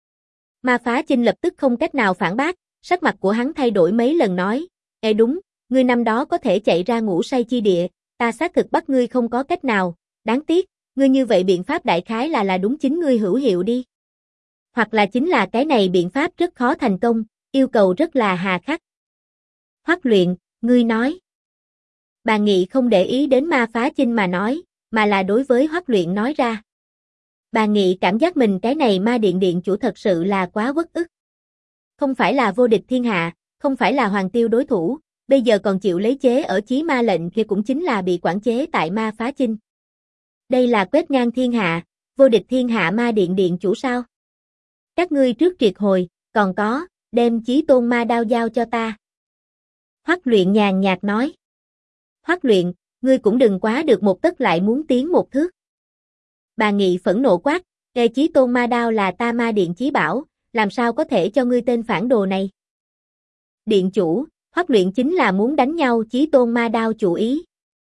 Ma phá chinh lập tức không cách nào phản bác, sắc mặt của hắn thay đổi mấy lần nói, "Ê đúng, ngươi năm đó có thể chạy ra ngũ say chi địa, ta xác thực bắt ngươi không có cách nào, đáng tiếc, ngươi như vậy biện pháp đại khái là đúng chính ngươi hữu hiệu đi. Hoặc là chính là cái này biện pháp rất khó thành công, yêu cầu rất là hà khắc." Hoắc Luyện, ngươi nói. Bàn Nghị không để ý đến ma phá chinh mà nói, mà là đối với Hoắc Luyện nói ra. Bàn Nghị cảm giác mình cái này ma điện điện chủ thật sự là quá uất ức. Không phải là vô địch thiên hạ, không phải là Hoàng Tiêu đối thủ, bây giờ còn chịu lấy chế ở Chí Ma lệnh kia cũng chính là bị quản chế tại Ma Phá Chinh. Đây là quét ngang thiên hạ, vô địch thiên hạ Ma Điện điện chủ sao? Các ngươi trước triệt hồi, còn có, đem Chí Tôn Ma đao giao cho ta. Hoắc Luyện nhàn nhạt nói. Hoắc Luyện, ngươi cũng đừng quá được một tấc lại muốn tiến một thước. Bà Nghị phẫn nộ quát, Ê Chí Tôn Ma đao là ta Ma Điện chí bảo, làm sao có thể cho ngươi tên phản đồ này? Điện chủ, Hoắc Luyện chính là muốn đánh nhau Chí Tôn Ma đao chủ ý.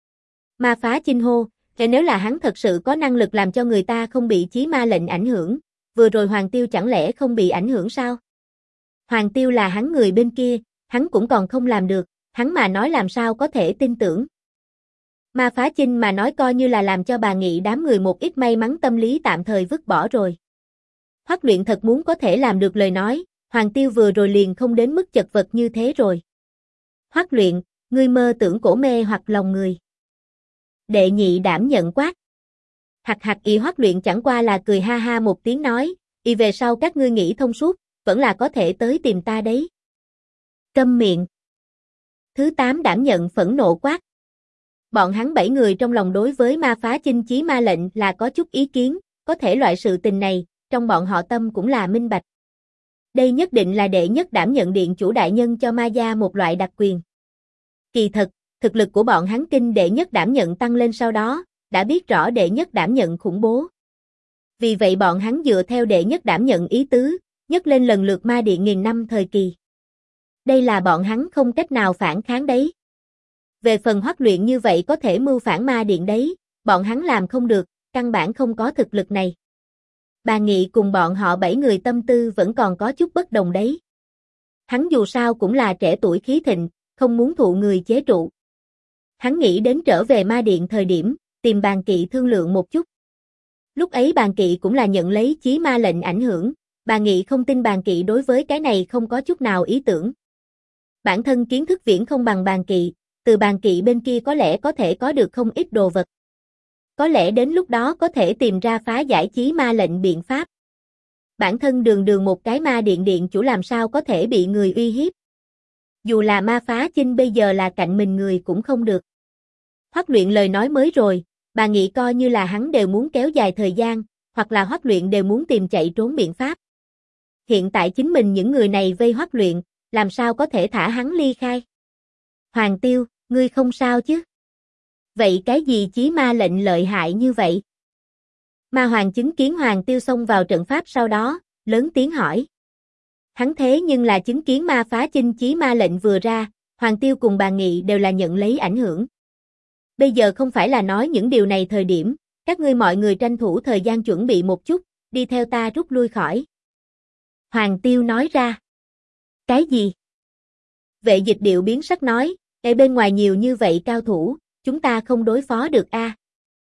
Ma Phá Chinh hô, nếu là hắn thật sự có năng lực làm cho người ta không bị Chí Ma lệnh ảnh hưởng, vừa rồi Hoàng Tiêu chẳng lẽ không bị ảnh hưởng sao? Hoàng Tiêu là hắn người bên kia, hắn cũng còn không làm được, hắn mà nói làm sao có thể tin tưởng. Ma Phá Chinh mà nói coi như là làm cho bà Nghị đám người một ít may mắn tâm lý tạm thời vứt bỏ rồi. Hoắc Luyện thật muốn có thể làm được lời nói, Hoàng Tiêu vừa rồi liền không đến mức chật vật như thế rồi. Hoắc Luyện, ngươi mơ tưởng cổ mê hoặc lòng người. Đệ nhị đảm nhận quát. Hạc hạc y Hoắc Luyện chẳng qua là cười ha ha một tiếng nói, y về sau các ngươi nghĩ thông suốt, vẫn là có thể tới tìm ta đấy. Câm miệng. Thứ 8 đảm nhận phẫn nộ quát. Bọn hắn 7 người trong lòng đối với Ma Phá Chinh Chí Ma lệnh là có chút ý kiến, có thể loại sự tình này, trong bọn họ tâm cũng là minh bạch. Đây nhất định là đệ nhất đảm nhận điện chủ đại nhân cho Ma gia một loại đặc quyền. Kỳ thật, thực lực của bọn hắn kinh đệ nhất đảm nhận tăng lên sau đó, đã biết rõ đệ nhất đảm nhận khủng bố. Vì vậy bọn hắn dựa theo đệ nhất đảm nhận ý tứ, nhấc lên lần lượt Ma Điện nghìn năm thời kỳ. Đây là bọn hắn không cách nào phản kháng đấy. Về phần Hoắc Luyện như vậy có thể mưu phản Ma Điện đấy, bọn hắn làm không được, căn bản không có thực lực này. Bà Nghị cùng bọn họ 7 người tâm tư vẫn còn có chút bất đồng đấy. Hắn dù sao cũng là trẻ tuổi khí thịnh, không muốn thụ người chế trụ. Hắn nghĩ đến trở về Ma Điện thời điểm, tìm Bàn Kỵ thương lượng một chút. Lúc ấy Bàn Kỵ cũng là nhận lấy Chí Ma lệnh ảnh hưởng, bà Nghị không tin Bàn Kỵ đối với cái này không có chút nào ý tưởng. Bản thân kiến thức viễn không bằng Bàn Kỵ, từ Bàn Kỵ bên kia có lẽ có thể có được không ít đồ vật. Có lẽ đến lúc đó có thể tìm ra phá giải Chí Ma lệnh biện pháp. Bản thân đường đường một cái Ma Điện điện chủ làm sao có thể bị người uy hiếp. Dù là Ma Phá Chinh bây giờ là cạnh mình người cũng không được. Hoắc Luyện lời nói mới rồi, bà Nghị coi như là hắn đều muốn kéo dài thời gian, hoặc là Hoắc Luyện đều muốn tìm chạy trốn biện pháp. Hiện tại chính mình những người này vây Hoắc Luyện, làm sao có thể thả hắn ly khai. Hoàng Tiêu, ngươi không sao chứ? Vậy cái gì Chí Ma lệnh lợi hại như vậy? Ma Hoàng chứng kiến Hoàng Tiêu xông vào trận pháp sau đó, lớn tiếng hỏi. Hắn thế nhưng là chứng kiến Ma Phá Chinh Chí Ma lệnh vừa ra, Hoàng Tiêu cùng bà Nghị đều là nhận lấy ảnh hưởng. Bây giờ không phải là nói những điều này thời điểm, các ngươi mọi người tranh thủ thời gian chuẩn bị một chút, đi theo ta rút lui khỏi. Hoàng Tiêu nói ra. Cái gì? Vệ Dịch Điệu biến sắc nói, ở bên ngoài nhiều như vậy cao thủ, chúng ta không đối phó được a.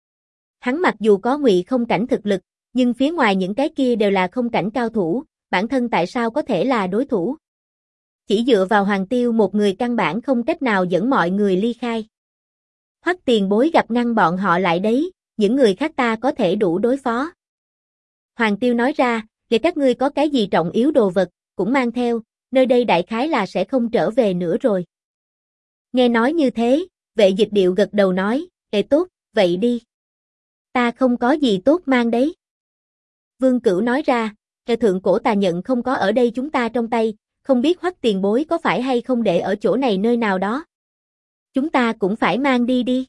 Hắn mặc dù có ngụy không cảnh thực lực, nhưng phía ngoài những cái kia đều là không cảnh cao thủ, bản thân tại sao có thể là đối thủ? Chỉ dựa vào Hoàng Tiêu một người căn bản không cách nào dẫn mọi người ly khai. Hoắc tiền bối gặp ngăn bọn họ lại đấy, những người khác ta có thể đủ đối phó. Hoàng Tiêu nói ra, để các ngươi có cái gì trọng yếu đồ vật, cũng mang theo, nơi đây đại khái là sẽ không trở về nữa rồi. Nghe nói như thế, Vệ Dịch Điệu gật đầu nói, tốt, vậy đi. Ta không có gì tốt mang đấy. Vương Cửu nói ra, thượng cổ tà nhận không có ở đây chúng ta trong tay, không biết Hoắc tiền bối có phải hay không để ở chỗ này nơi nào đó. Chúng ta cũng phải mang đi đi.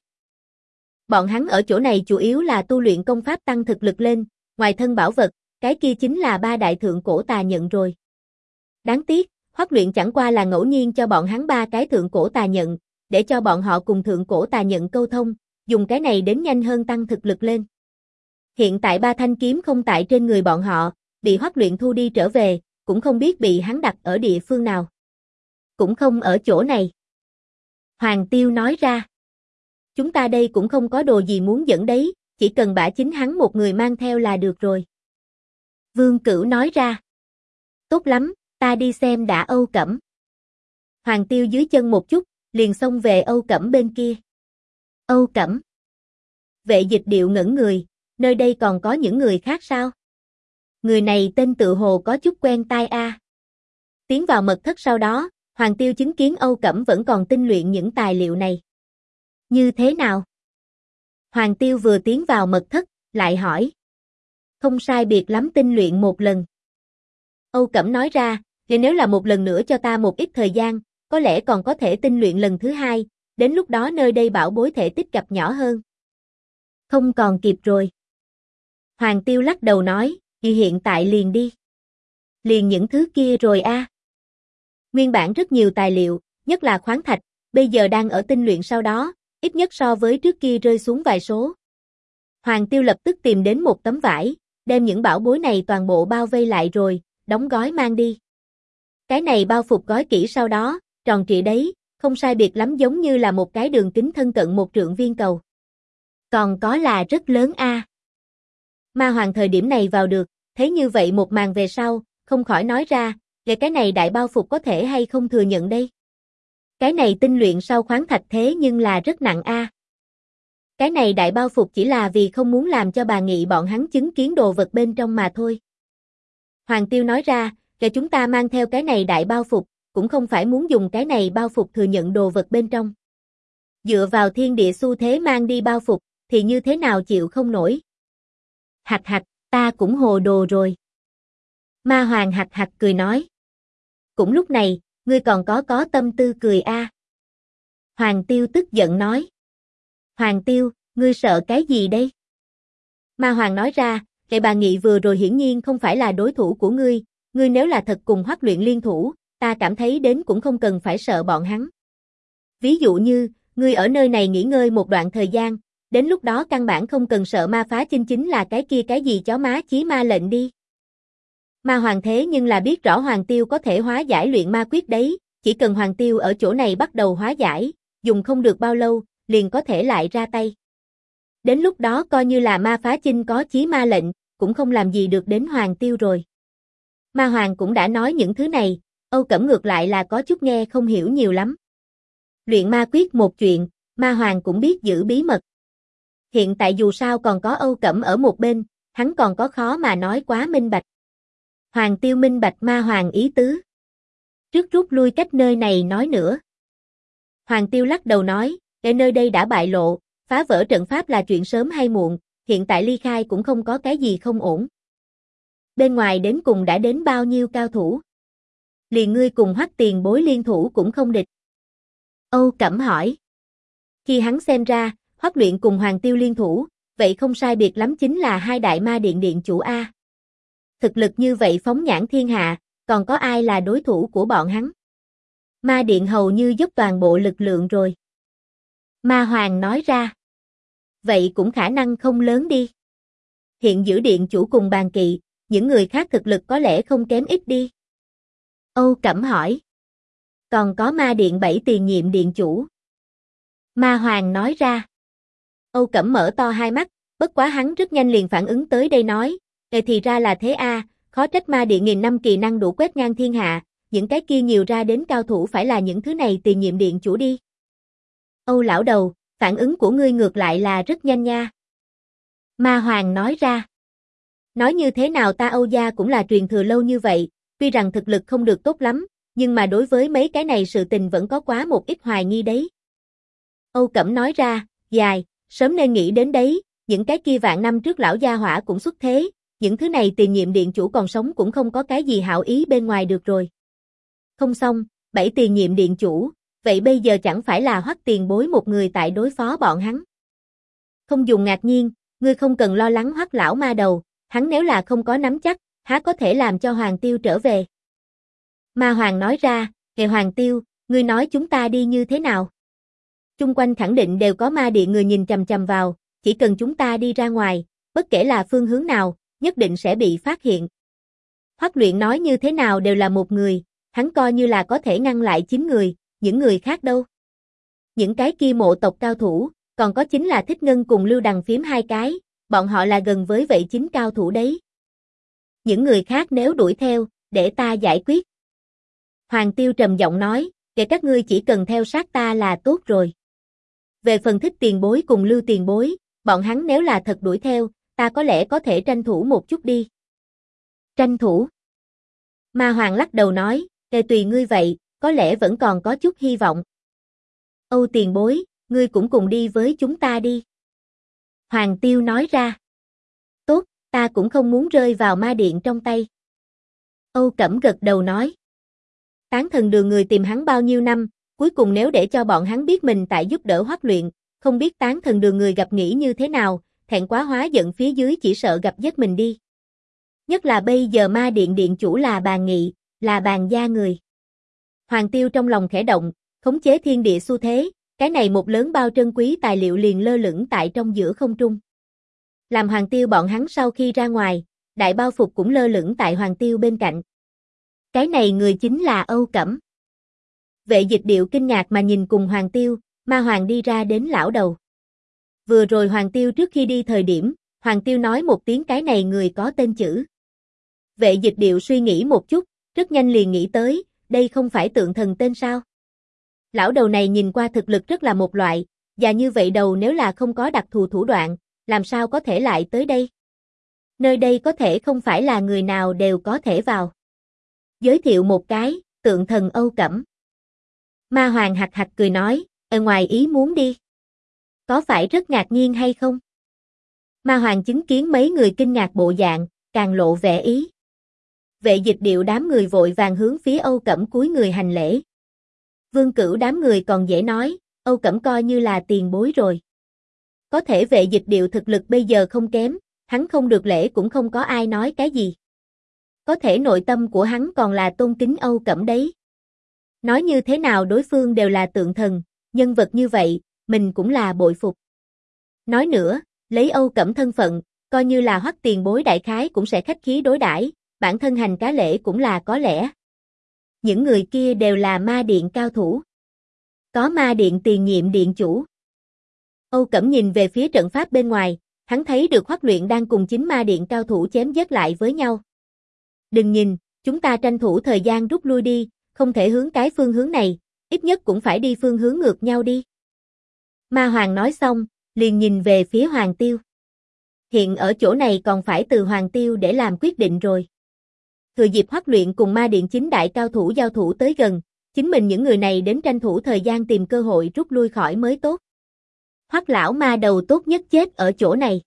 Bọn hắn ở chỗ này chủ yếu là tu luyện công pháp tăng thực lực lên, ngoài thân bảo vật, cái kia chính là 3 đại thượng cổ tà nhận rồi. Đáng tiếc, Hoắc Luyện chẳng qua là ngẫu nhiên cho bọn hắn 3 cái thượng cổ tà nhận, để cho bọn họ cùng thượng cổ tà nhận câu thông, dùng cái này đến nhanh hơn tăng thực lực lên. Hiện tại 3 thanh kiếm không tại trên người bọn họ, bị Hoắc Luyện thu đi trở về, cũng không biết bị hắn đặt ở địa phương nào. Cũng không ở chỗ này. Hoàng Tiêu nói ra. Chúng ta đây cũng không có đồ gì muốn dẫn đấy, chỉ cần bả chính hắn một người mang theo là được rồi. Vương Cửu nói ra. Tốt lắm, ta đi xem đã Âu Cẩm. Hoàng Tiêu dưới chân một chút, liền xông về Âu Cẩm bên kia. Âu Cẩm. Vệ Dịch Điệu ngẩn người, nơi đây còn có những người khác sao? Người này tên tự hồ có chút quen tai a. Tiến vào mật thất sau đó, Hoàng Tiêu chứng kiến Âu Cẩm vẫn còn tinh luyện những tài liệu này. Như thế nào? Hoàng Tiêu vừa tiến vào mật thất, lại hỏi. Không sai biệt lắm tinh luyện một lần. Âu Cẩm nói ra, nếu là một lần nữa cho ta một ít thời gian, có lẽ còn có thể tinh luyện lần thứ hai, đến lúc đó nơi đây bảo bối thể tích gặp nhỏ hơn. Không còn kịp rồi. Hoàng Tiêu lắc đầu nói, hiện tại liền đi. Liền những thứ kia rồi a. Nguyên bản rất nhiều tài liệu, nhất là khoáng thạch, bây giờ đang ở tinh luyện sau đó, ít nhất so với trước kia rơi xuống vài số. Hoàng Tiêu lập tức tìm đến một tấm vải, đem những bảo bối này toàn bộ bao vây lại rồi, đóng gói mang đi. Cái này bao phục gói kỹ sau đó, tròn trịa đấy, không sai biệt lắm giống như là một cái đường kính thân cận một trượng viên cầu. Còn có là rất lớn a. Ma Hoàng thời điểm này vào được, thấy như vậy một màn về sau, không khỏi nói ra, cái này đại bao phục có thể hay không thừa nhận đây? Cái này tinh luyện sau khoáng thạch thế nhưng là rất nặng a. Cái này đại bao phục chỉ là vì không muốn làm cho bà Nghị bọn hắn chứng kiến đồ vật bên trong mà thôi. Hoàng Tiêu nói ra, chúng ta mang theo cái này đại bao phục, cũng không phải muốn dùng cái này bao phục thừa nhận đồ vật bên trong. Dựa vào thiên địa xu thế mang đi bao phục, thì như thế nào chịu không nổi. Hạch hạch, ta cũng hồ đồ rồi. Ma Hoàng hạch hạch cười nói. Cũng lúc này, ngươi còn có tâm tư cười a. Hoàng Tiêu tức giận nói. Hoàng Tiêu, ngươi sợ cái gì đây? Ma Hoàng nói ra, bà Nghị vừa rồi hiển nhiên không phải là đối thủ của ngươi nếu là thật cùng Hoắc Luyện liên thủ, ta cảm thấy đến cũng không cần phải sợ bọn hắn. Ví dụ như, ngươi ở nơi này nghỉ ngơi một đoạn thời gian, đến lúc đó căn bản không cần sợ ma phá chinh chính là cái kia cái gì chó má chí ma lệnh đi. Ma Hoàng thế nhưng là biết rõ Hoàng Tiêu có thể hóa giải luyện ma quyết đấy, chỉ cần Hoàng Tiêu ở chỗ này bắt đầu hóa giải, dùng không được bao lâu, liền có thể lại ra tay. Đến lúc đó coi như là ma phá chinh có chí ma lệnh, cũng không làm gì được đến Hoàng Tiêu rồi. Ma Hoàng cũng đã nói những thứ này, Âu Cẩm ngược lại là có chút nghe không hiểu nhiều lắm. Luyện ma quyết một chuyện, Ma Hoàng cũng biết giữ bí mật. Hiện tại dù sao còn có Âu Cẩm ở một bên, hắn còn có khó mà nói quá minh bạch. Hoàng Tiêu minh bạch Ma Hoàng ý tứ. Trước rút lui cách nơi này nói nữa. Hoàng Tiêu lắc đầu nói, nơi đây đã bại lộ, phá vỡ trận pháp là chuyện sớm hay muộn, hiện tại ly khai cũng không có cái gì không ổn. Bên ngoài đến cùng đã đến bao nhiêu cao thủ? Liền ngươi cùng Hoắc tiền bối liên thủ cũng không địch. Âu Cẩm hỏi. Khi hắn xem ra, Hoắc Luyện cùng Hoàng Tiêu liên thủ, vậy không sai biệt lắm chính là hai đại ma điện điện chủ A. Thực lực như vậy phóng nhãn thiên hạ, còn có ai là đối thủ của bọn hắn? Ma điện hầu như dốc toàn bộ lực lượng rồi. Ma Hoàng nói ra. Vậy cũng khả năng không lớn đi. Hiện giữ điện chủ cùng bàn kỵ, những người khác thực lực có lẽ không kém ít đi. Âu Cẩm hỏi. Còn có ma điện 7 tiền nhiệm điện chủ. Ma Hoàng nói ra. Âu Cẩm mở to hai mắt, bất quá hắn rất nhanh liền phản ứng tới đây nói, thì ra là thế a, khó trách ma điện nghìn năm kỳ năng đủ quét ngang thiên hạ, những cái kia nhiều ra đến cao thủ phải là những thứ này tiền nhiệm điện chủ đi. Âu lão đầu, phản ứng của ngươi ngược lại là rất nhanh nha. Ma Hoàng nói ra. Nói như thế nào ta Âu gia cũng là truyền thừa lâu như vậy, tuy rằng thực lực không được tốt lắm, nhưng mà đối với mấy cái này sự tình vẫn có quá một ít hoài nghi đấy. Âu Cẩm nói ra, dài, sớm nên nghĩ đến đấy, những cái kia vạn năm trước lão gia hỏa cũng xuất thế, những thứ này tiền nhiệm điện chủ còn sống cũng không có cái gì hảo ý bên ngoài được rồi. Không xong, 7 tiền nhiệm điện chủ, vậy bây giờ chẳng phải là Hoắc tiền bối một người tại đối phó bọn hắn. Không dùng ngạc nhiên, ngươi không cần lo lắng Hoắc lão ma đầu, hắn nếu là không có nắm chắc, há có thể làm cho Hoàng Tiêu trở về. Ma Hoàng nói ra, Hoàng Tiêu, ngươi nói chúng ta đi như thế nào? Chung quanh khẳng định đều có ma điện người nhìn chằm chằm vào, chỉ cần chúng ta đi ra ngoài, bất kể là phương hướng nào, nhất định sẽ bị phát hiện. Hoắc Luyện nói như thế nào đều là một người, hắn coi như là có thể ngăn lại 9 người, những người khác đâu? Những cái kia mộ tộc cao thủ, còn có chính là Thích Ngân cùng Lưu Đằng Phím hai cái, bọn họ là gần với vậy 9 cao thủ đấy. Những người khác nếu đuổi theo, để ta giải quyết. Hoàng Tiêu trầm giọng nói, các ngươi chỉ cần theo sát ta là tốt rồi. Về phần Thích tiền bối cùng Lưu tiền bối, bọn hắn nếu là thật đuổi theo, ta có lẽ có thể tranh thủ một chút đi. Tranh thủ? Ma Hoàng lắc đầu nói, tùy ngươi vậy, có lẽ vẫn còn có chút hy vọng. Âu tiền bối, ngươi cũng cùng đi với chúng ta đi. Hoàng Tiêu nói ra. Tốt, ta cũng không muốn rơi vào ma điện trong tay. Âu Cẩm gật đầu nói. Tán thần đường người tìm hắn bao nhiêu năm, cuối cùng nếu để cho bọn hắn biết mình tại giúp đỡ Hoắc Luyện, không biết tán thần đường người gặp nghĩ như thế nào, thẹn quá hóa giận phía dưới chỉ sợ gặp giết mình đi. Nhất là bây giờ ma điện điện chủ là Bàn Nghị, là Bàn gia người. Hoàng Tiêu trong lòng khẽ động, khống chế thiên địa xu thế, cái này một lớn bao trân quý tài liệu liền lơ lửng tại trong giữa không trung. Làm Hoàng Tiêu bọn hắn sau khi ra ngoài, đại bao phục cũng lơ lửng tại Hoàng Tiêu bên cạnh. Cái này người chính là Âu Cẩm. Vệ Dịch Điệu kinh ngạc mà nhìn cùng Hoàng Tiêu, Ma Hoàng đi ra đến lão đầu. Vừa rồi Hoàng Tiêu trước khi đi thời điểm, Hoàng Tiêu nói một tiếng cái này người có tên chữ. Vệ Dịch Điệu suy nghĩ một chút, rất nhanh liền nghĩ tới, đây không phải tượng thần tên sao? Lão đầu này nhìn qua thực lực rất là một loại, và như vậy đầu nếu là không có đặc thù thủ đoạn, làm sao có thể lại tới đây? Nơi đây có thể không phải là người nào đều có thể vào. Giới thiệu một cái, tượng thần Âu Cẩm. Ma Hoàng hạc hạc cười nói, ở ngoài ý muốn đi. Có phải rất ngạc nhiên hay không? Ma Hoàng chứng kiến mấy người kinh ngạc bộ dạng, càng lộ vẻ ý. Vệ Dịch Điệu đám người vội vàng hướng phía Âu Cẩm cúi người hành lễ. Vương Cửu đám người còn dễ nói, Âu Cẩm coi như là tiền bối rồi. Có thể Vệ Dịch Điệu thực lực bây giờ không kém, hắn không được lễ cũng không có ai nói cái gì. Có thể nội tâm của hắn còn là tôn kính Âu Cẩm đấy. Nói như thế nào đối phương đều là tượng thần, nhân vật như vậy, mình cũng là bội phục. Nói nữa, lấy Âu Cẩm thân phận, coi như là Hoắc tiền bối đại khái cũng sẽ khách khí đối đãi, bản thân hành cá lễ cũng là có lẽ. Những người kia đều là ma điện cao thủ. Có ma điện tiền nhiệm điện chủ. Âu Cẩm nhìn về phía trận pháp bên ngoài, hắn thấy được Hoắc Luyện đang cùng chính ma điện cao thủ chém giết lại với nhau. Đừng nhìn, chúng ta tranh thủ thời gian rút lui đi, không thể hướng cái phương hướng này, ít nhất cũng phải đi phương hướng ngược nhau đi. Ma Hoàng nói xong, liền nhìn về phía Hoàng Tiêu. Hiện ở chỗ này còn phải từ Hoàng Tiêu để làm quyết định rồi. Thừa dịp Hoắc Luyện cùng ma điện chính đại cao thủ giao thủ tới gần, chính mình những người này đến tranh thủ thời gian tìm cơ hội rút lui khỏi mới tốt. Hoắc lão ma đầu tốt nhất chết ở chỗ này.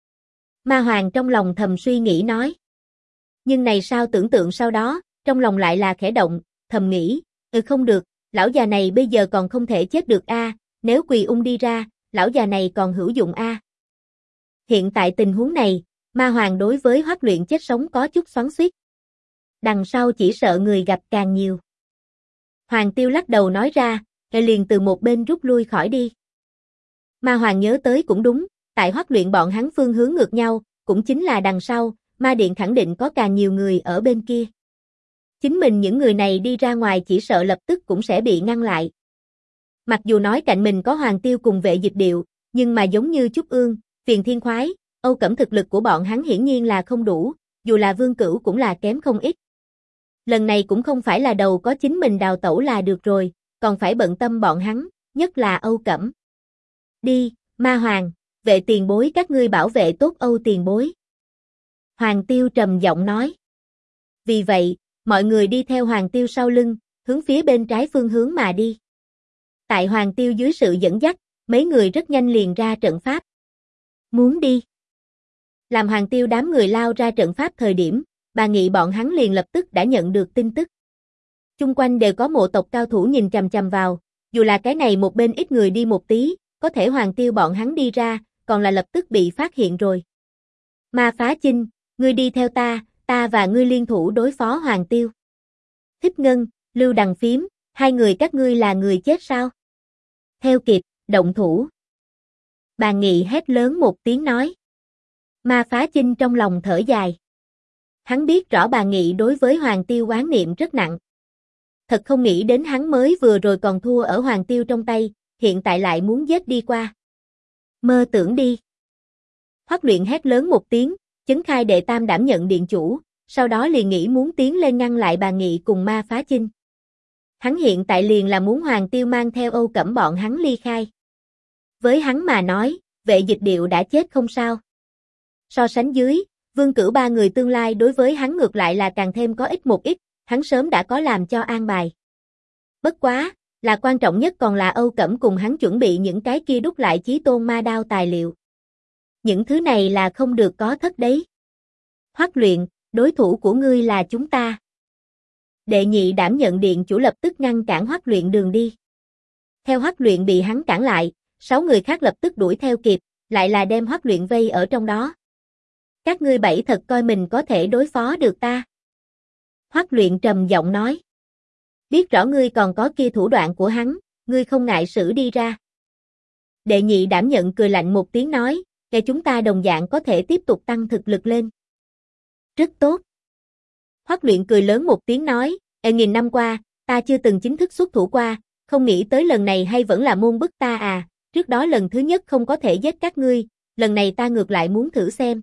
Ma Hoàng trong lòng thầm suy nghĩ nói. Nhưng này sao tưởng tượng sau đó, trong lòng lại là khẽ động, thầm nghĩ, không được, lão già này bây giờ còn không thể chết được a, nếu Quỳ Ung đi ra, lão già này còn hữu dụng a. Hiện tại tình huống này, Ma Hoàng đối với Hoắc Luyện chết sống có chút xoắn xuýt. Đằng sau chỉ sợ người gặp càng nhiều. Hoàng Tiêu lắc đầu nói ra, liền từ một bên rút lui khỏi đi. Ma Hoàng nhớ tới cũng đúng, tại Hoắc Luyện bọn hắn phương hướng ngược nhau, cũng chính là đằng sau, ma điện khẳng định có càng nhiều người ở bên kia. Chính mình những người này đi ra ngoài chỉ sợ lập tức cũng sẽ bị ngăn lại. Mặc dù nói cạnh mình có Hoàng Tiêu cùng Vệ Dịch Điệu, nhưng mà giống như Trúc Ương, Phiền Thiên Khoái, Âu Cẩm thực lực của bọn hắn hiển nhiên là không đủ, dù là Vương Cửu cũng là kém không ít. Lần này cũng không phải là đầu có chính mình đào tẩu là được rồi, còn phải bận tâm bọn hắn, nhất là Âu Cẩm. Đi, Ma Hoàng, Vệ tiền bối các ngươi bảo vệ tốt Âu tiền bối. Hoàng Tiêu trầm giọng nói. Vì vậy, mọi người đi theo Hoàng Tiêu sau lưng, hướng phía bên trái phương hướng mà đi. Tại Hoàng Tiêu dưới sự dẫn dắt, mấy người rất nhanh liền ra trận pháp. Muốn đi. Làm Hoàng Tiêu đám người lao ra trận pháp thời điểm, Bà Nghị bọn hắn liền lập tức đã nhận được tin tức. Chung quanh đều có mộ tộc cao thủ nhìn chằm chằm vào, dù là cái này một bên ít người đi một tí, có thể Hoàng Tiêu bọn hắn đi ra, còn là lập tức bị phát hiện rồi. Ma Phá Chinh, ngươi đi theo ta và ngươi liên thủ đối phó Hoàng Tiêu. Thích Ngân, Lưu Đằng Phím, hai người các ngươi là người chết sao? Theo kịp, động thủ. Bà Nghị hét lớn một tiếng nói. Ma Phá Chinh trong lòng thở dài. Hắn biết rõ Bà Nghị đối với Hoàng Tiêu oán niệm rất nặng. Thật không nghĩ đến hắn mới vừa rồi còn thua ở Hoàng Tiêu trong tay, hiện tại lại muốn giết đi qua. Mơ tưởng đi. Hoắc Luyện hét lớn một tiếng, Chấn Khai đệ tam đảm nhận điện chủ, sau đó liền nghĩ muốn tiến lên ngăn lại Bà Nghị cùng Ma Phá Chinh. Hắn hiện tại liền là muốn Hoàng Tiêu mang theo Âu Cẩm bọn hắn ly khai. Với hắn mà nói, Vệ Dịch Điệu đã chết không sao. So sánh dưới, Vương Cửu ba người tương lai đối với hắn ngược lại là càng thêm có ích một ít, hắn sớm đã có làm cho an bài. Bất quá, là quan trọng nhất còn là Âu Cẩm cùng hắn chuẩn bị những cái kia đúc lại chí tôn ma đao tài liệu. Những thứ này là không được có thất đấy. Hoắc Luyện, đối thủ của ngươi là chúng ta. Đệ nhị đảm nhận điện chủ lập tức ngăn cản Hoắc Luyện đường đi. Theo Hoắc Luyện bị hắn cản lại, 6 người khác lập tức đuổi theo kịp, lại là đem Hoắc Luyện vây ở trong đó. Các ngươi bảy thật coi mình có thể đối phó được ta. Hoắc Luyện trầm giọng nói. Biết rõ ngươi còn có kia thủ đoạn của hắn, ngươi không ngại sử đi ra. Đệ nhị đảm nhận cười lạnh một tiếng nói, kẻ chúng ta đồng dạng có thể tiếp tục tăng thực lực lên. Rất tốt. Hoắc Luyện cười lớn một tiếng nói, nghìn năm qua, ta chưa từng chính thức xuất thủ qua, không nghĩ tới lần này hay vẫn là môn bức ta à, trước đó lần thứ nhất không có thể giết các ngươi, lần này ta ngược lại muốn thử xem.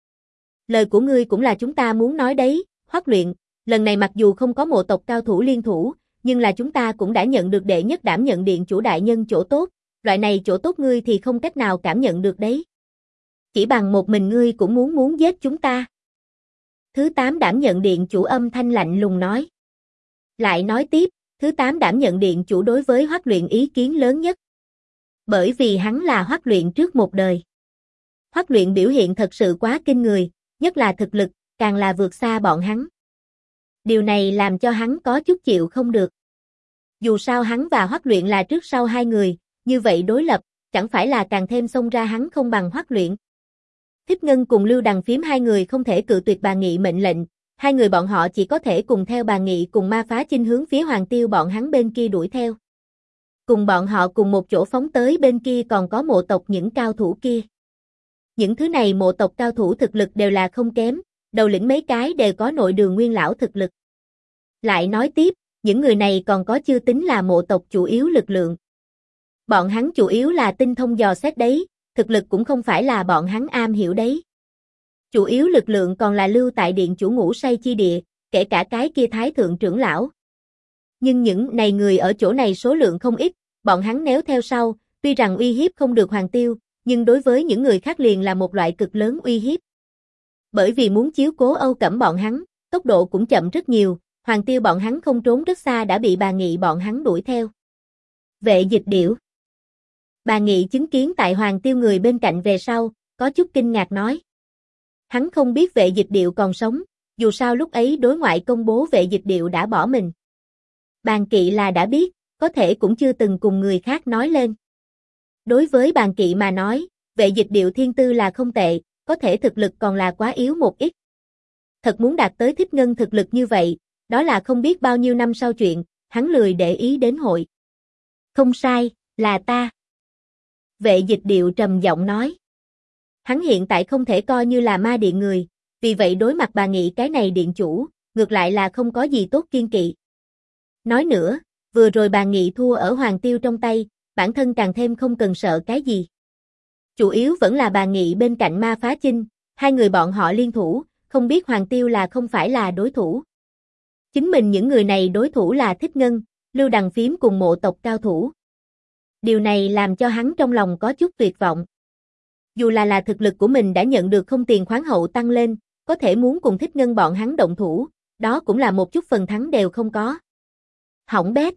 Lời của ngươi cũng là chúng ta muốn nói đấy, Hoắc Luyện, lần này mặc dù không có mộ tộc cao thủ liên thủ, nhưng là chúng ta cũng đã nhận được đệ nhất đảm nhận điện chủ đại nhân chỗ tốt, loại này chỗ tốt ngươi thì không cách nào cảm nhận được đấy. Chỉ bằng một mình ngươi cũng muốn giết chúng ta. Thứ 8 đảm nhận điện chủ âm thanh lạnh lùng nói. Lại nói tiếp, thứ 8 đảm nhận điện chủ đối với Hoắc Luyện ý kiến lớn nhất. Bởi vì hắn là Hoắc Luyện trước một đời. Hoắc Luyện biểu hiện thật sự quá kinh người, nhất là thực lực, càng là vượt xa bọn hắn. Điều này làm cho hắn có chút chịu không được. Dù sao hắn và Hoắc Luyện là trước sau hai người, như vậy đối lập, chẳng phải là càng thêm xông ra hắn không bằng Hoắc Luyện. Thích Ngân cùng Lưu Đằng Phím hai người không thể cự tuyệt Bà Nghị mệnh lệnh, hai người bọn họ chỉ có thể cùng theo Bà Nghị cùng Ma Phá Chinh hướng phía Hoàng Tiêu bọn hắn bên kia đuổi theo. Cùng bọn họ cùng một chỗ phóng tới bên kia còn có mộ tộc những cao thủ kia. Những thứ này mộ tộc cao thủ thực lực đều là không kém, đầu lĩnh mấy cái đều có nội đường nguyên lão thực lực. Lại nói tiếp, những người này còn có chưa tính là mộ tộc chủ yếu lực lượng. Bọn hắn chủ yếu là tinh thông dò xét đấy, thực lực cũng không phải là bọn hắn am hiểu đấy. Chủ yếu lực lượng còn là lưu tại điện chủ ngủ say chi địa, kể cả cái kia thái thượng trưởng lão. Nhưng những này người ở chỗ này số lượng không ít, bọn hắn nếu theo sau, tuy rằng uy hiếp không được Hoàng Tiêu, nhưng đối với những người khác liền là một loại cực lớn uy hiếp. Bởi vì muốn chiếu cố Âu Cẩm bọn hắn, tốc độ cũng chậm rất nhiều, Hoàng Tiêu bọn hắn không trốn rất xa đã bị Bà Nghị bọn hắn đuổi theo. Vệ Dịch Điểu. Bà Nghị chứng kiến tại Hoàng Tiêu người bên cạnh về sau, có chút kinh ngạc nói. Hắn không biết Vệ Dịch Điệu còn sống, dù sao lúc ấy đối ngoại công bố Vệ Dịch Điệu đã bỏ mình. Bàn Kỵ là đã biết, có thể cũng chưa từng cùng người khác nói lên. Đối với Bàn Kỵ mà nói, Vệ Dịch Điệu thiên tư là không tệ, có thể thực lực còn là quá yếu một ít. Thật muốn đạt tới Thích Ngân thực lực như vậy, đó là không biết bao nhiêu năm sau chuyện, hắn lười để ý đến hội. Không sai, là ta. Vệ Dịch Điệu trầm giọng nói. Hắn hiện tại không thể coi như là ma điện người, vì vậy đối mặt Bà Nghị cái này điện chủ, ngược lại là không có gì tốt kiên kỵ. Nói nữa, vừa rồi Bà Nghị thua ở Hoàng Tiêu trong tay, bản thân càng thêm không cần sợ cái gì. Chủ yếu vẫn là Bà Nghị bên cạnh Ma Phá Chinh, hai người bọn họ liên thủ, không biết Hoàng Tiêu là không phải là đối thủ. Chính mình những người này đối thủ là Thích Ngân, Lưu Đằng Phím cùng mộ tộc cao thủ. Điều này làm cho hắn trong lòng có chút tuyệt vọng. Dù là thực lực của mình đã nhận được không tiền khoáng hậu tăng lên, có thể muốn cùng Thích Ngân bọn hắn động thủ, đó cũng là một chút phần thắng đều không có. Hỏng bét.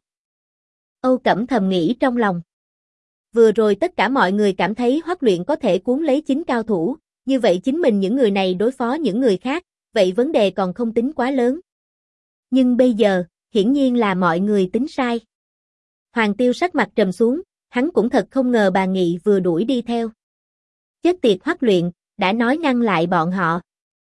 Âu Cẩm thầm nghĩ trong lòng. Vừa rồi tất cả mọi người cảm thấy Hoắc Luyện có thể cuốn lấy chính cao thủ, như vậy chính mình những người này đối phó những người khác, vậy vấn đề còn không tính quá lớn. Nhưng bây giờ, hiển nhiên là mọi người tính sai. Hoàng Tiêu sắc mặt trầm xuống, hắn cũng thật không ngờ Bà Nghị vừa đuổi đi theo. Chết tiệt Hoắc Luyện, đã nói ngăn lại bọn họ.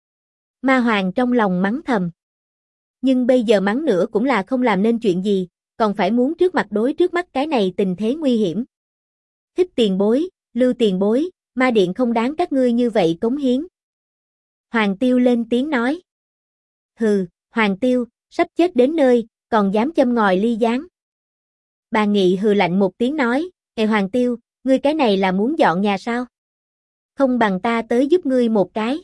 Ma Hoàng trong lòng mắng thầm. Nhưng bây giờ mắng nữa cũng là không làm nên chuyện gì, còn phải muốn trước mặt đối trước mắt cái này tình thế nguy hiểm. Thích tiền bối, Lưu tiền bối, ma điện không đáng các ngươi như vậy cống hiến. Hoàng Tiêu lên tiếng nói. Hừ, Hoàng Tiêu, sắp chết đến nơi, còn dám châm ngòi ly gián. Bà Nghị hừ lạnh một tiếng nói, Hoàng Tiêu, ngươi cái này là muốn dọn nhà sao? Không bằng ta tới giúp ngươi một cái.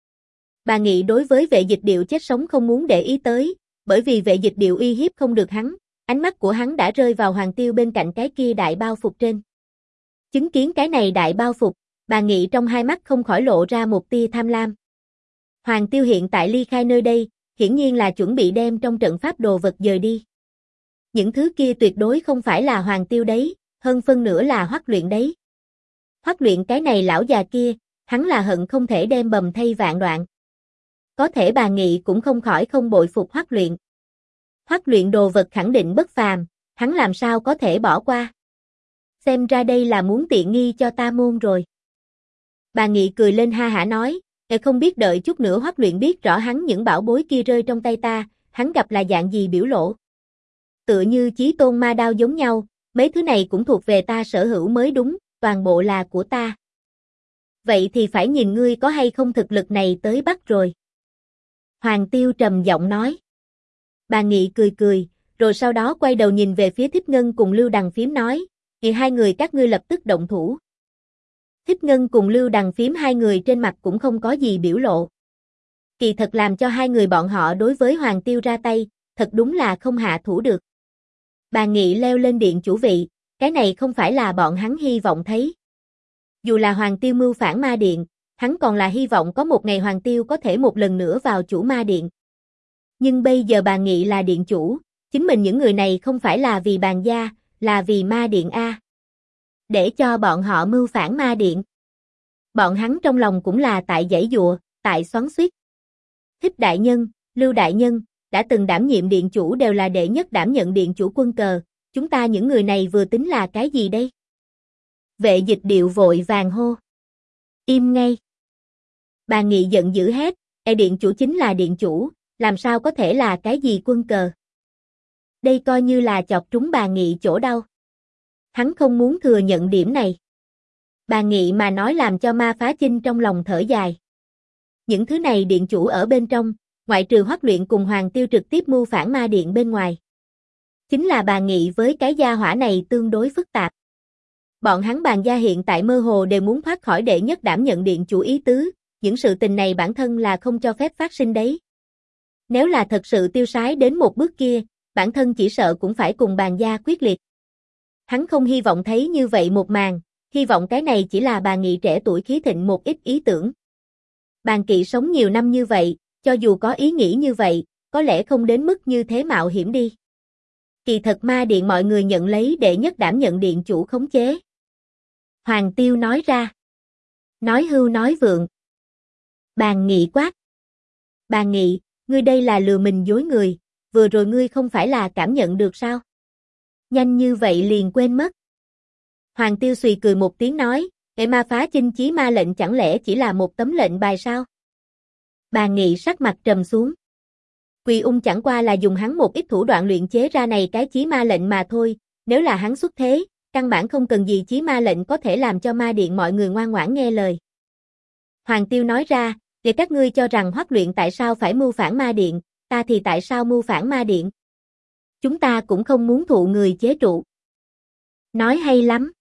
Bà Nghị đối với Vệ Dịch Điệu chết sống không muốn để ý tới, bởi vì Vệ Dịch Điệu uy hiếp không được hắn, ánh mắt của hắn đã rơi vào Hoàng Tiêu bên cạnh cái kia đại bao phục trên. Chứng kiến cái này đại bao phục, Bà Nghị trong hai mắt không khỏi lộ ra một tia tham lam. Hoàng Tiêu hiện tại ly khai nơi đây, hiển nhiên là chuẩn bị đem trong trận pháp đồ vật dời đi. những thứ kia tuyệt đối không phải là Hoàng Tiêu đấy, hơn phân nửa là Hoắc Luyện đấy. Hoắc Luyện cái này lão già kia, hắn là hận không thể đem bầm thây vạn đoạn. Có thể bà Nghị cũng không khỏi không bội phục Hoắc Luyện. Hoắc Luyện đồ vật khẳng định bất phàm, hắn làm sao có thể bỏ qua. Xem ra đây là muốn tiện nghi cho ta môn rồi. Bà Nghị cười lên ha hả nói, không biết đợi chút nữa Hoắc Luyện biết rõ hắn những bảo bối kia rơi trong tay ta, hắn gặp là dạng gì biểu lộ. Tựa như Chí Tôn ma đao giống nhau, mấy thứ này cũng thuộc về ta sở hữu mới đúng, toàn bộ là của ta. Vậy thì phải nhìn ngươi có hay không thực lực này tới bắt rồi. Hoàng Tiêu trầm giọng nói. Bà Nghị cười cười, rồi sau đó quay đầu nhìn về phía Thích Ngân cùng Lưu Đằng Phím nói, thì hai người các ngươi lập tức động thủ. Thích Ngân cùng Lưu Đằng Phím hai người trên mặt cũng không có gì biểu lộ. Kỳ thật làm cho hai người bọn họ đối với Hoàng Tiêu ra tay, thật đúng là không hạ thủ được. Bà Nghị leo lên điện chủ vị, cái này không phải là bọn hắn hy vọng thấy. Dù là Hoàng Tiêu mưu phản ma điện, hắn còn là hy vọng có một ngày Hoàng Tiêu có thể một lần nữa vào chủ ma điện. Nhưng bây giờ bà Nghị là điện chủ, chính mình những người này không phải là vì bàn gia, là vì ma điện A. Để cho bọn họ mưu phản ma điện. Bọn hắn trong lòng cũng là tại giãy giụa, tại xoắn xuýt. Thích đại nhân, Lưu đại nhân, đã từng đảm nhiệm điện chủ đều là đệ nhất đảm nhận điện chủ quân cờ, chúng ta những người này vừa tính là cái gì đây? Vệ Dịch Điệu vội vàng hô. Im ngay. Bà Nghị giận dữ hét, điện chủ chính là điện chủ, làm sao có thể là cái gì quân cờ? Đây coi như là chọc trúng bà Nghị chỗ đau. Hắn không muốn thừa nhận điểm này. Bà Nghị mà nói làm cho Ma Phá Chinh trong lòng thở dài. Những thứ này điện chủ ở bên trong, ngoại trừ Hoắc Luyện cùng Hoàng Tiêu trực tiếp mưu phản ma điện bên ngoài. Chính là bà Nghị với cái gia hỏa này tương đối phức tạp. Bọn hắn bàn gia hiện tại mơ hồ đều muốn thoát khỏi đệ nhất đảm nhận điện chủ ý tứ, những sự tình này bản thân là không cho phép phát sinh đấy. Nếu là thật sự tiêu sái đến một bước kia, bản thân chỉ sợ cũng phải cùng bàn gia quyết liệt. Hắn không hy vọng thấy như vậy một màn, hy vọng cái này chỉ là bà Nghị trẻ tuổi khí thịnh một ít ý tưởng. Bàn Kỵ sống nhiều năm như vậy, cho dù có ý nghĩ như vậy, có lẽ không đến mức như thế mạo hiểm đi. Kỳ thật ma điện mọi người nhận lấy đệ nhất đảm nhận điện chủ khống chế. Hoàng Tiêu nói ra. Nói hưu nói vượng. Bàn Nghị quát. Bàn Nghị, ngươi đây là lừa mình dối người, vừa rồi ngươi không phải là cảm nhận được sao? Nhanh như vậy liền quên mất. Hoàng Tiêu xùy cười một tiếng nói, Ma Phá Chinh chí ma lệnh chẳng lẽ chỉ là một tấm lệnh bài sao? Bàn Nghị sắc mặt trầm xuống. Quỳ Ung chẳng qua là dùng hắn một ít thủ đoạn luyện chế ra này cái chí ma lệnh mà thôi, nếu là hắn xuất thế, căn bản không cần gì chí ma lệnh có thể làm cho ma điện mọi người ngoan ngoãn nghe lời. Hoàng Tiêu nói ra, để các ngươi cho rằng Hoắc Luyện tại sao phải mưu phản ma điện, ta thì tại sao mưu phản ma điện? Chúng ta cũng không muốn thụ người chế trụ. Nói hay lắm.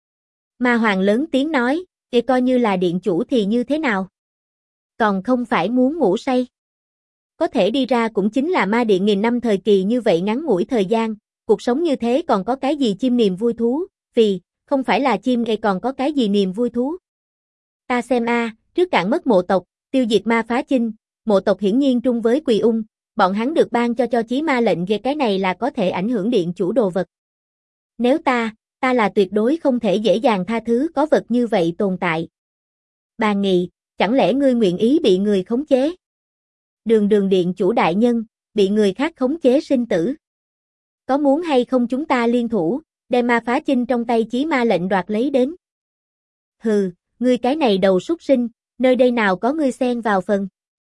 Ma Hoàng lớn tiếng nói, để coi như là điện chủ thì như thế nào? Còn không phải muốn ngủ say. Có thể đi ra cũng chính là ma điện nghìn năm thời kỳ như vậy ngắn ngủi thời gian, cuộc sống như thế còn có cái gì chim niềm vui thú, vì, không phải là chim gây còn có cái gì niềm vui thú. Ta xem trước cạn mất mộ tộc, tiêu diệt Ma Phá Chinh, mộ tộc hiển nhiên trung với Quỳ Ung, bọn hắn được ban cho chí ma lệnh về cái này là có thể ảnh hưởng điện chủ đồ vật. Nếu ta là tuyệt đối không thể dễ dàng tha thứ có vật như vậy tồn tại. Bàn Nghị, chẳng lẽ ngươi nguyện ý bị người khống chế? Đường điện chủ đại nhân, bị người khác khống chế sinh tử. Có muốn hay không chúng ta liên thủ, đem Ma Phá Chinh trong tay chí ma lệnh đoạt lấy đến? Hừ, ngươi cái này đầu súc sinh, nơi đây nào có ngươi xen vào phần.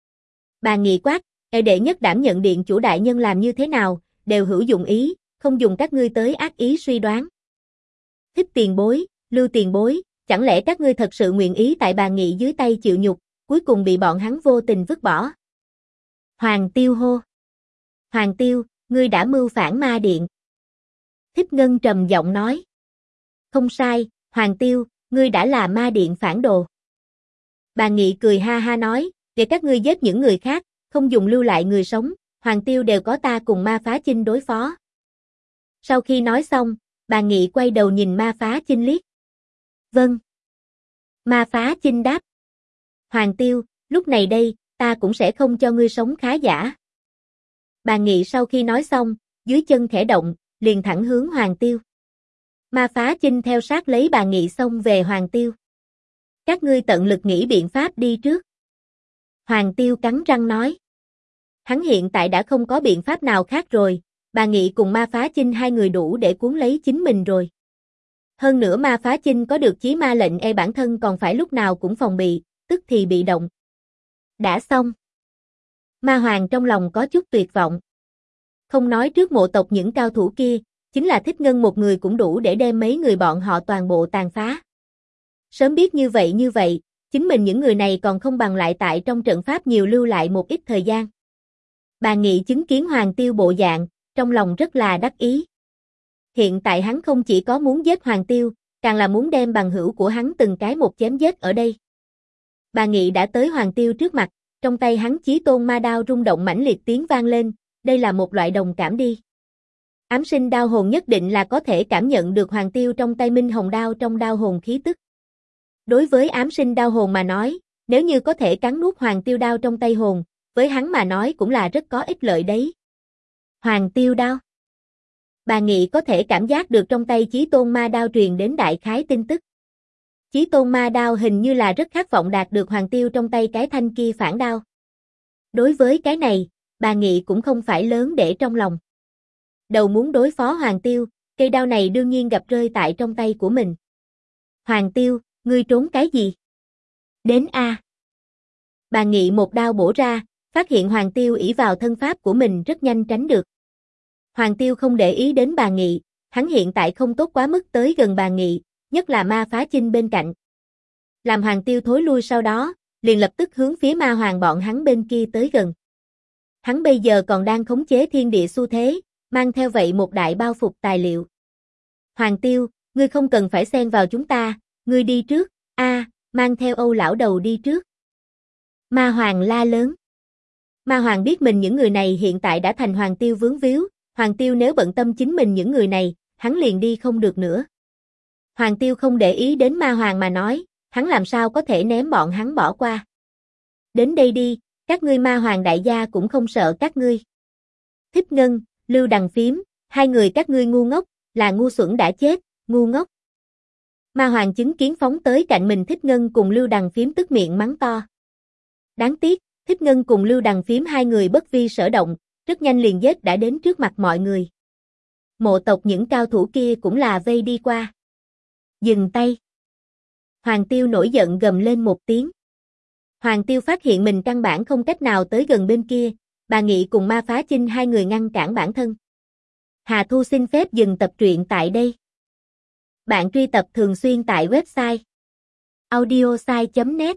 Bàn Nghị quát, đệ nhất đảm nhận điện chủ đại nhân làm như thế nào, đều hữu dụng ý, không dùng các ngươi tới ác ý suy đoán. Thích tiền bối, Lưu tiền bối, chẳng lẽ các ngươi thật sự nguyện ý tại Bàn Nghị dưới tay chịu nhục, cuối cùng bị bọn hắn vô tình vứt bỏ? Hoàng Tiêu hô. Hoàng Tiêu, ngươi đã mưu phản ma điện. Thích Ngân trầm giọng nói. Không sai, Hoàng Tiêu, ngươi đã là ma điện phản đồ. Bàn Nghị cười ha ha nói, để các ngươi giết những người khác, không dùng lưu lại người sống, Hoàng Tiêu đều có ta cùng Ma Phá Chinh đối phó. Sau khi nói xong, Bàn Nghị quay đầu nhìn Ma Phá Chinh liếc. Vâng. Ma Phá Chinh đáp. Hoàng Tiêu, lúc này đây, ta cũng sẽ không cho ngươi sống khá giả. Bàn Nghị sau khi nói xong, dưới chân khẽ động, liền thẳng hướng Hoàng Tiêu. Ma Phá Chinh theo sát lấy bà Nghị xông về Hoàng Tiêu. Các ngươi tận lực nghĩ biện pháp đi trước. Hoàng Tiêu cắn răng nói. Hắn hiện tại đã không có biện pháp nào khác rồi, bà Nghị cùng Ma Phá Chinh hai người đủ để cuốn lấy chính mình rồi. Hơn nữa Ma Phá Chinh có được chí ma lệnh bản thân còn phải lúc nào cũng phòng bị, tức thì bị động. Đã xong. Ma Hoàng trong lòng có chút tuyệt vọng. Không nói trước mộ tộc những cao thủ kia, chính là Thích Ngân một người cũng đủ để đem mấy người bọn họ toàn bộ tàn phá. Sớm biết như vậy, chính mình những người này còn không bằng lại tại trong trận pháp nhiều lưu lại một ít thời gian. Bà Nghị chứng kiến Hoàng Tiêu bộ dạng, trong lòng rất là đắc ý. Hiện tại hắn không chỉ có muốn giết Hoàng Tiêu, càng là muốn đem bằng hữu của hắn từng cái một chém giết ở đây. Bà Nghị đã tới Hoàng Tiêu trước mặt, trong tay hắn Chí Tôn ma đao rung động mãnh liệt tiếng vang lên, đây là một loại đồng cảm đi. Ám sinh đao hồn nhất định là có thể cảm nhận được Hoàng Tiêu trong tay Minh Hồng đao trong đao hồn khí tức. Đối với ám sinh đao hồn mà nói, nếu như có thể cắn nuốt Hoàng Tiêu đao trong tay hồn, với hắn mà nói cũng là rất có ích lợi đấy. Hoàng Tiêu đao. Bà Nghị có thể cảm giác được trong tay Chí Tôn ma đao truyền đến đại khái tin tức. Chí Tôn ma đao hình như là rất khát vọng đạt được Hoàng Tiêu trong tay cái thanh kia phản đao. Đối với cái này, bà Nghị cũng không phải lớn để trong lòng. Đầu muốn đối phó Hoàng Tiêu, cây đao này đương nhiên gặp rơi tại trong tay của mình. Hoàng Tiêu, ngươi trốn cái gì? Đến a. Bà Nghị một đao bổ ra, phát hiện Hoàng Tiêu ỷ vào thân pháp của mình rất nhanh tránh được. Hoàng Tiêu không để ý đến bà Nghị, hắn hiện tại không tốt quá mức tới gần bà Nghị, nhất là Ma Phá Chinh bên cạnh. Làm Hoàng Tiêu thối lui sau đó, liền lập tức hướng phía Ma Hoàng bọn hắn bên kia tới gần. Hắn bây giờ còn đang khống chế thiên địa xu thế, mang theo vậy một đại bao phục tài liệu. Hoàng Tiêu, ngươi không cần phải xen vào chúng ta, ngươi đi trước, mang theo Âu lão đầu đi trước. Ma Hoàng la lớn. Ma Hoàng biết mình những người này hiện tại đã thành Hoàng Tiêu vướng víu, Hoàng Tiêu nếu bận tâm chính mình những người này, hắn liền đi không được nữa. Hoàng Tiêu không để ý đến Ma Hoàng mà nói, hắn làm sao có thể ném bọn hắn bỏ qua. Đến đây đi, các ngươi Ma Hoàng đại gia cũng không sợ các ngươi. Thích Ngân, Lưu Đằng Phím, hai người các ngươi ngu ngốc, là ngu xuẩn đã chết, ngu ngốc. Ma Hoàng chứng kiến phóng tới cạnh mình Thích Ngân cùng Lưu Đằng Phím tức miệng mắng to. Đáng tiếc, Thích Ngân cùng Lưu Đằng Phím hai người bất vi sở động, rất nhanh liền giết đã đến trước mặt mọi người. Mộ tộc những cao thủ kia cũng là vây đi qua. Dừng tay. Hoàng Tiêu nổi giận gầm lên một tiếng. Hoàng Tiêu phát hiện mình căn bản không cách nào tới gần bên kia, bà Nghị cùng Ma Phá Chinh hai người ngăn cản bản thân. Hà Thu xin phép dừng tập truyện tại đây. Bạn truy tập thường xuyên tại website audiosai.net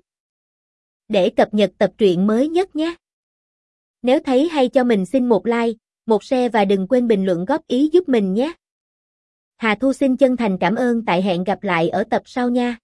để cập nhật tập truyện mới nhất nhé. Nếu thấy hay cho mình xin một like, một share và đừng quên bình luận góp ý giúp mình nhé. Hà Thu xin chân thành cảm ơn tại hẹn gặp lại ở tập sau nha.